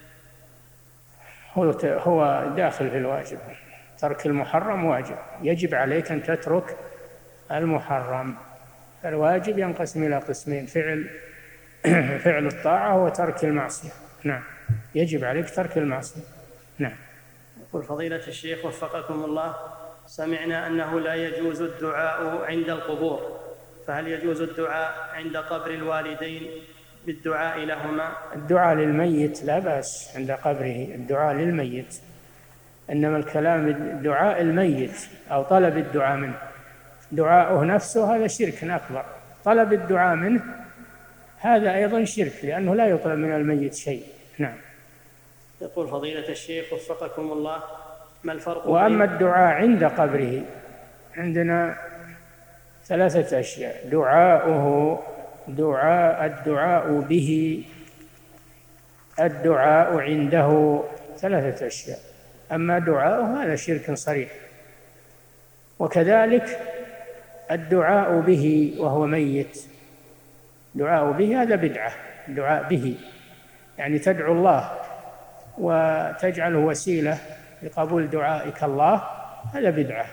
هو داخل في الواجب. ترك المحرم واجب، يجب عليك أن تترك المحرم. الواجب ينقسم إلى قسمين: فعل فعل الطاعة وترك المعصية. نعم، يجب عليك ترك المعصية. نعم. يقول فضيلة الشيخ وفقكم الله، سمعنا أنه لا يجوز الدعاء عند القبور، فهل يجوز الدعاء عند قبر الوالدين بالدعاء لهما؟ الدعاء للميت لا بأس عند قبره، الدعاء للميت، إنما الكلام دعاء الميت أو طلب الدعاء منه. دعاؤه نفسه هذا شرك أكبر، طلب الدعاء منه هذا أيضا شرك، لأنه لا يطلب من الميت شيء. نعم. يقول فضيلة الشيخ وفقكم الله، ما الفرق؟ وأما الدعاء عند قبره عندنا ثلاثة أشياء: دعاؤه، دعاء الدعاء به، الدعاء عنده، ثلاثة أشياء. أما دعاؤه هذا شرك صريح. وكذلك الدعاء به وهو ميت، دعاء به هذا بدعة. الدعاء به يعني تدعو الله وتجعله وسيلة لقبول دعائك الله، هذا بدعة.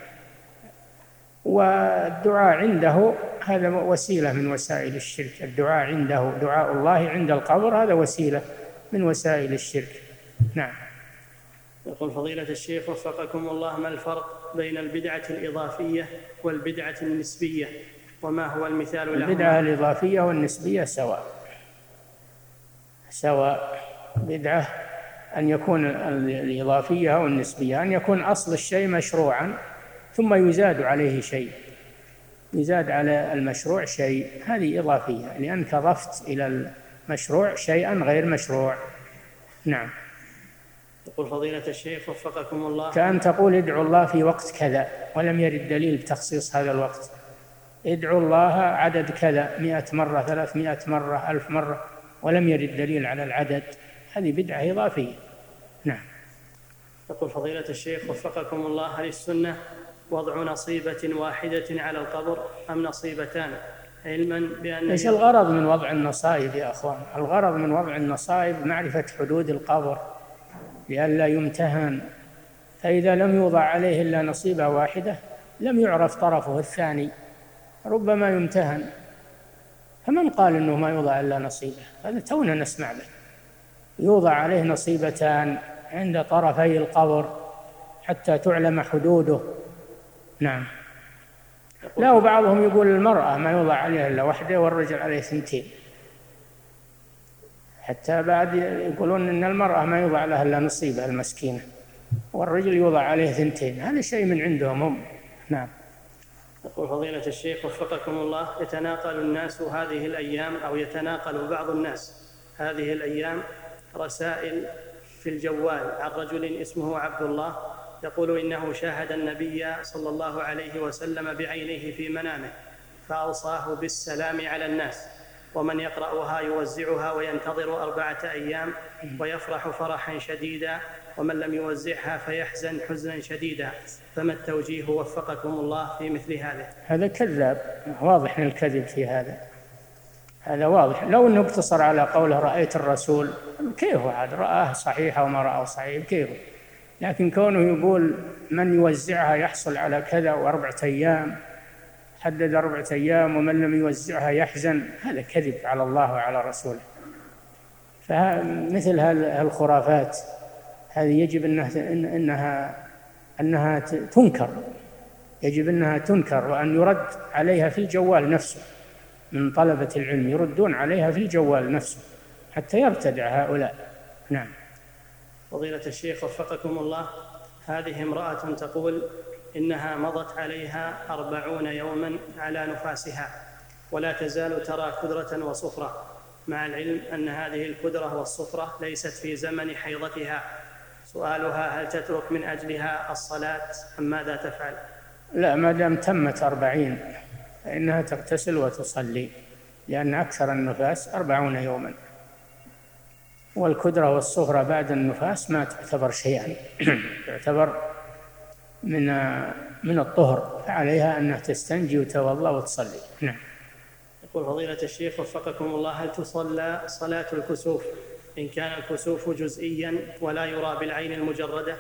والدعاء عنده هذا وسيلة من وسائل الشرك. الدعاء عنده، دعاء الله عند القبر، هذا وسيلة من وسائل الشرك. نعم. يقول فضيلة الشيخ وفقكم الله، ما الفرق بين البدعة الإضافية والبدعة النسبية، وما هو المثال لهما؟ البدعة الإضافية والنسبية سواء سواء. بدعة أن يكون الإضافية أو النسبية أن يكون أصل الشيء مشروعا ثم يزاد عليه شيء، يزاد على المشروع شيء، هذه إضافية، لأنك أضفت إلى المشروع شيئا غير مشروع. نعم. يقول فضيلة الشيخ وفقكم الله، كأن تقول ادعوا الله في وقت كذا ولم يرد دليل بتخصيص هذا الوقت. ادعوا الله عدد كذا، مئة مرة، ثلاثمائة مرة، ألف مرة، ولم يرد دليل على العدد، هذه بدعة إضافية. نعم. يقول فضيلة الشيخ وفقكم الله، هل السنة وضع نصيبة واحدة على القبر أم نصيبتان، علما بأن ايش الغرض من وضع النصائب يا أخوان؟ الغرض من وضع النصائب معرفة حدود القبر لئلا يمتهن، فإذا لم يوضع عليه إلا نصيبة واحدة لم يعرف طرفه الثاني، ربما يمتهن. فمن قال إنه ما يوضع إلا نصيبة؟ هذا تونا نسمع به. يوضع عليه نصيبتان عند طرفي القبر حتى تعلم حدوده. نعم. لا، وبعضهم يقول المرأة ما يوضع عليها إلا واحدة والرجل عليه ثنتين، حتى بعد يقولون إن المرأة ما يوضع لها إلا نصيبة المسكينة والرجل يوضع عليه ثنتين، هذا شيء من عندهم هم. نعم. يقول فضيلة الشيخ وفقكم الله، يتناقل الناس هذه الأيام أو يتناقل بعض الناس هذه الأيام رسائل في الجوال عن رجل اسمه عبد الله يقول إنه شاهد النبي صلى الله عليه وسلم بعينه في منامه فأوصاه بالسلام على الناس، ومن يقرأها يوزعها وينتظر أربعة أيام ويفرح فرحا شديدا، ومن لم يوزعها فيحزن حزنا شديدا، فما التوجيه وفقكم الله في مثل هذا؟ هذا كذاب، واضح من الكذب في هذا، هذا واضح. لو أنه اقتصر على قوله رأيت الرسول، كيف عاد رآه صحيح أو ما رآه صحيح، كيف؟ لكن كونه يقول من يوزعها يحصل على كذا وأربعة أيام، حدد أربعة أيام، ومن لم يوزعها يحزن، هذا كذب على الله وعلى رسوله. فمثل هذه الخرافات هذه يجب أنها, إنها, أنها تنكر، يجب أنها تنكر، وأن يرد عليها في الجوال نفسه من طلبة العلم، يردون عليها في الجوال نفسه حتى يرتدع هؤلاء. نعم. فضيلة الشيخ وفقكم الله، هذه امرأة تقول إنها مضت عليها أربعون يوما على نفاسها ولا تزال ترى كدرة وصفرة، مع العلم أن هذه الكدرة والصفرة ليست في زمن حيضتها. سؤالها: هل تترك من أجلها الصلاة أم ماذا تفعل؟ لا، ما دام تمت أربعين فإنها تغتسل وتصلي، لأن أكثر النفاس أربعون يوما، والكدرة والصفرة بعد النفاس ما تعتبر شيئا تعتبر من من الطهر، فعليها أنها تستنجي وتوضأ وتصلي. نعم. يقول فضيلة الشيخ وفقكم الله: هل تصلى صلاة الكسوف إن كان الكسوف جزئيا ولا يرى بالعين المجردة؟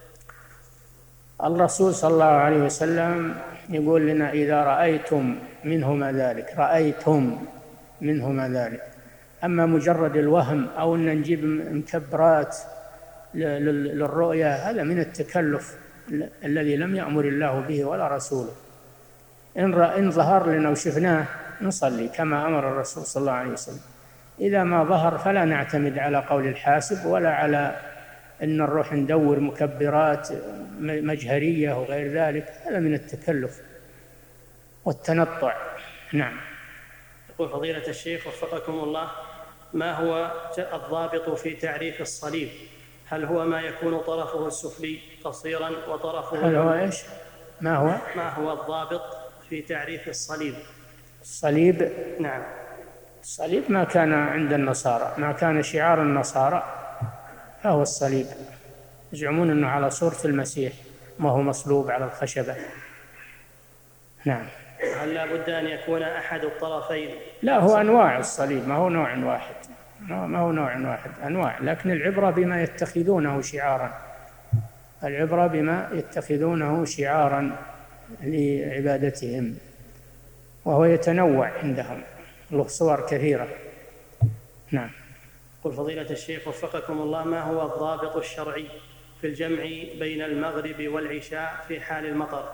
الرسول صلى الله عليه وسلم يقول لنا: إذا رأيتم منهما ذلك، رأيتم منهما ذلك. أما مجرد الوهم أو أن نجيب مكبرات للرؤية، هذا من التكلف الذي لم يأمر الله به ولا رسوله. إن ظهر لنا وشفناه نصلي كما أمر الرسول صلى الله عليه وسلم. إذا ما ظهر فلا نعتمد على قول الحاسب ولا على أن نروح ندور مكبرات مجهرية وغير ذلك، هذا من التكلف والتنطع. نعم. يقول فضيلة الشيخ وفقكم الله: ما هو الضابط في تعريف الصليب؟ هل هو ما يكون طرفه السفلي قصيرا وطرفه هل هو إيش؟ ما هو؟ ما هو الضابط في تعريف الصليب؟ الصليب؟ نعم. الصليب ما كان عند النصارى، ما كان شعار النصارى فهو الصليب. يزعمون أنه على صورة المسيح، ما هو مصلوب على الخشبة. نعم. هل لا بد أن يكون أحد الطرفين؟ لا، هو أنواع الصليب، ما هو نوع واحد، ما هو نوع واحد، أنواع، لكن العبرة بما يتخذونه شعارا، العبرة بما يتخذونه شعارا لعبادتهم، وهو يتنوع عندهم، له صور كثيرة. نعم. قل فضيلة الشيخ وفقكم الله: ما هو الضابط الشرعي في الجمع بين المغرب والعشاء في حال المطر؟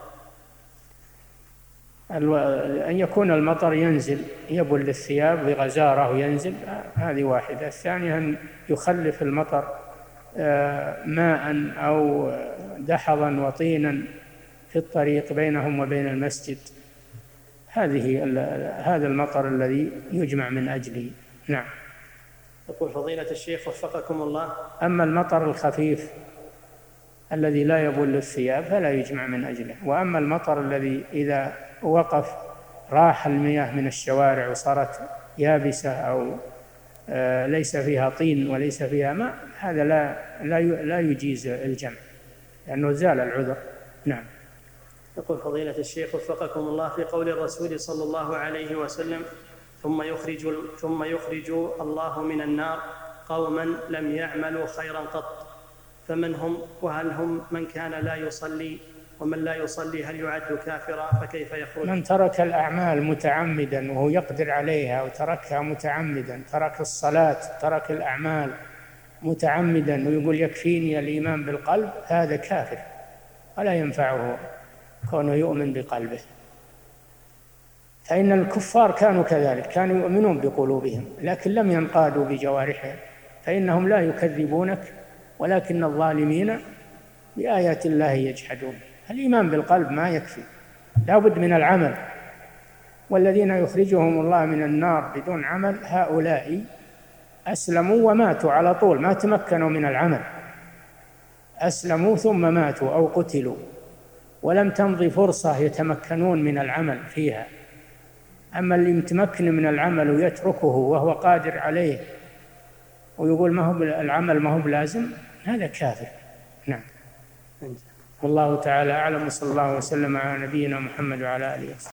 أن يكون المطر ينزل يبل الثياب بغزارة وينزل، هذه واحدة. الثانية أن يخلف المطر ماء أو دحضا وطينا في الطريق بينهم وبين المسجد، هذه هذا المطر الذي يجمع من أجله. نعم. يقول فضيلة الشيخ وفقكم الله: أما المطر الخفيف الذي لا يبل الثياب فلا يجمع من أجله، وأما المطر الذي إذا وقف راح المياه من الشوارع وصارت يابسة أو ليس فيها طين وليس فيها ماء، هذا لا لا يجيز الجمع لأنه زال العذر. نعم. يقول فضيلة الشيخ وفقكم الله: في قول الرسول صلى الله عليه وسلم: ثم يخرج ثم يخرج الله من النار قوما لم يعملوا خيرا قط، فمن هم؟ وهل هم من كان لا يصلي؟ ومن لا يصلي هل يعد كافرا؟ فكيف يخرج؟ من ترك الأعمال متعمدا وهو يقدر عليها وتركها متعمدا، ترك الصلاة، ترك الأعمال متعمدا ويقول يكفيني الإيمان بالقلب، هذا كافر ولا ينفعه كونه يؤمن بقلبه. فإن الكفار كانوا كذلك، كانوا يؤمنون بقلوبهم لكن لم ينقادوا بجوارحهم، فإنهم لا يكذبونك ولكن الظالمين بآيات الله يجحدون. الإيمان بالقلب ما يكفي، لا بد من العمل. والذين يخرجهم الله من النار بدون عمل هؤلاء أسلموا وماتوا على طول، ما تمكنوا من العمل، أسلموا ثم ماتوا أو قتلوا ولم تمضي فرصة يتمكنون من العمل فيها. أما اللي يتمكن من العمل ويتركه وهو قادر عليه ويقول ما هو العمل ما هو بلازم، هذا كافر. نعم. والله تعالى أعلم، وصلى الله وسلم على نبينا محمد وعلى آله وسلم.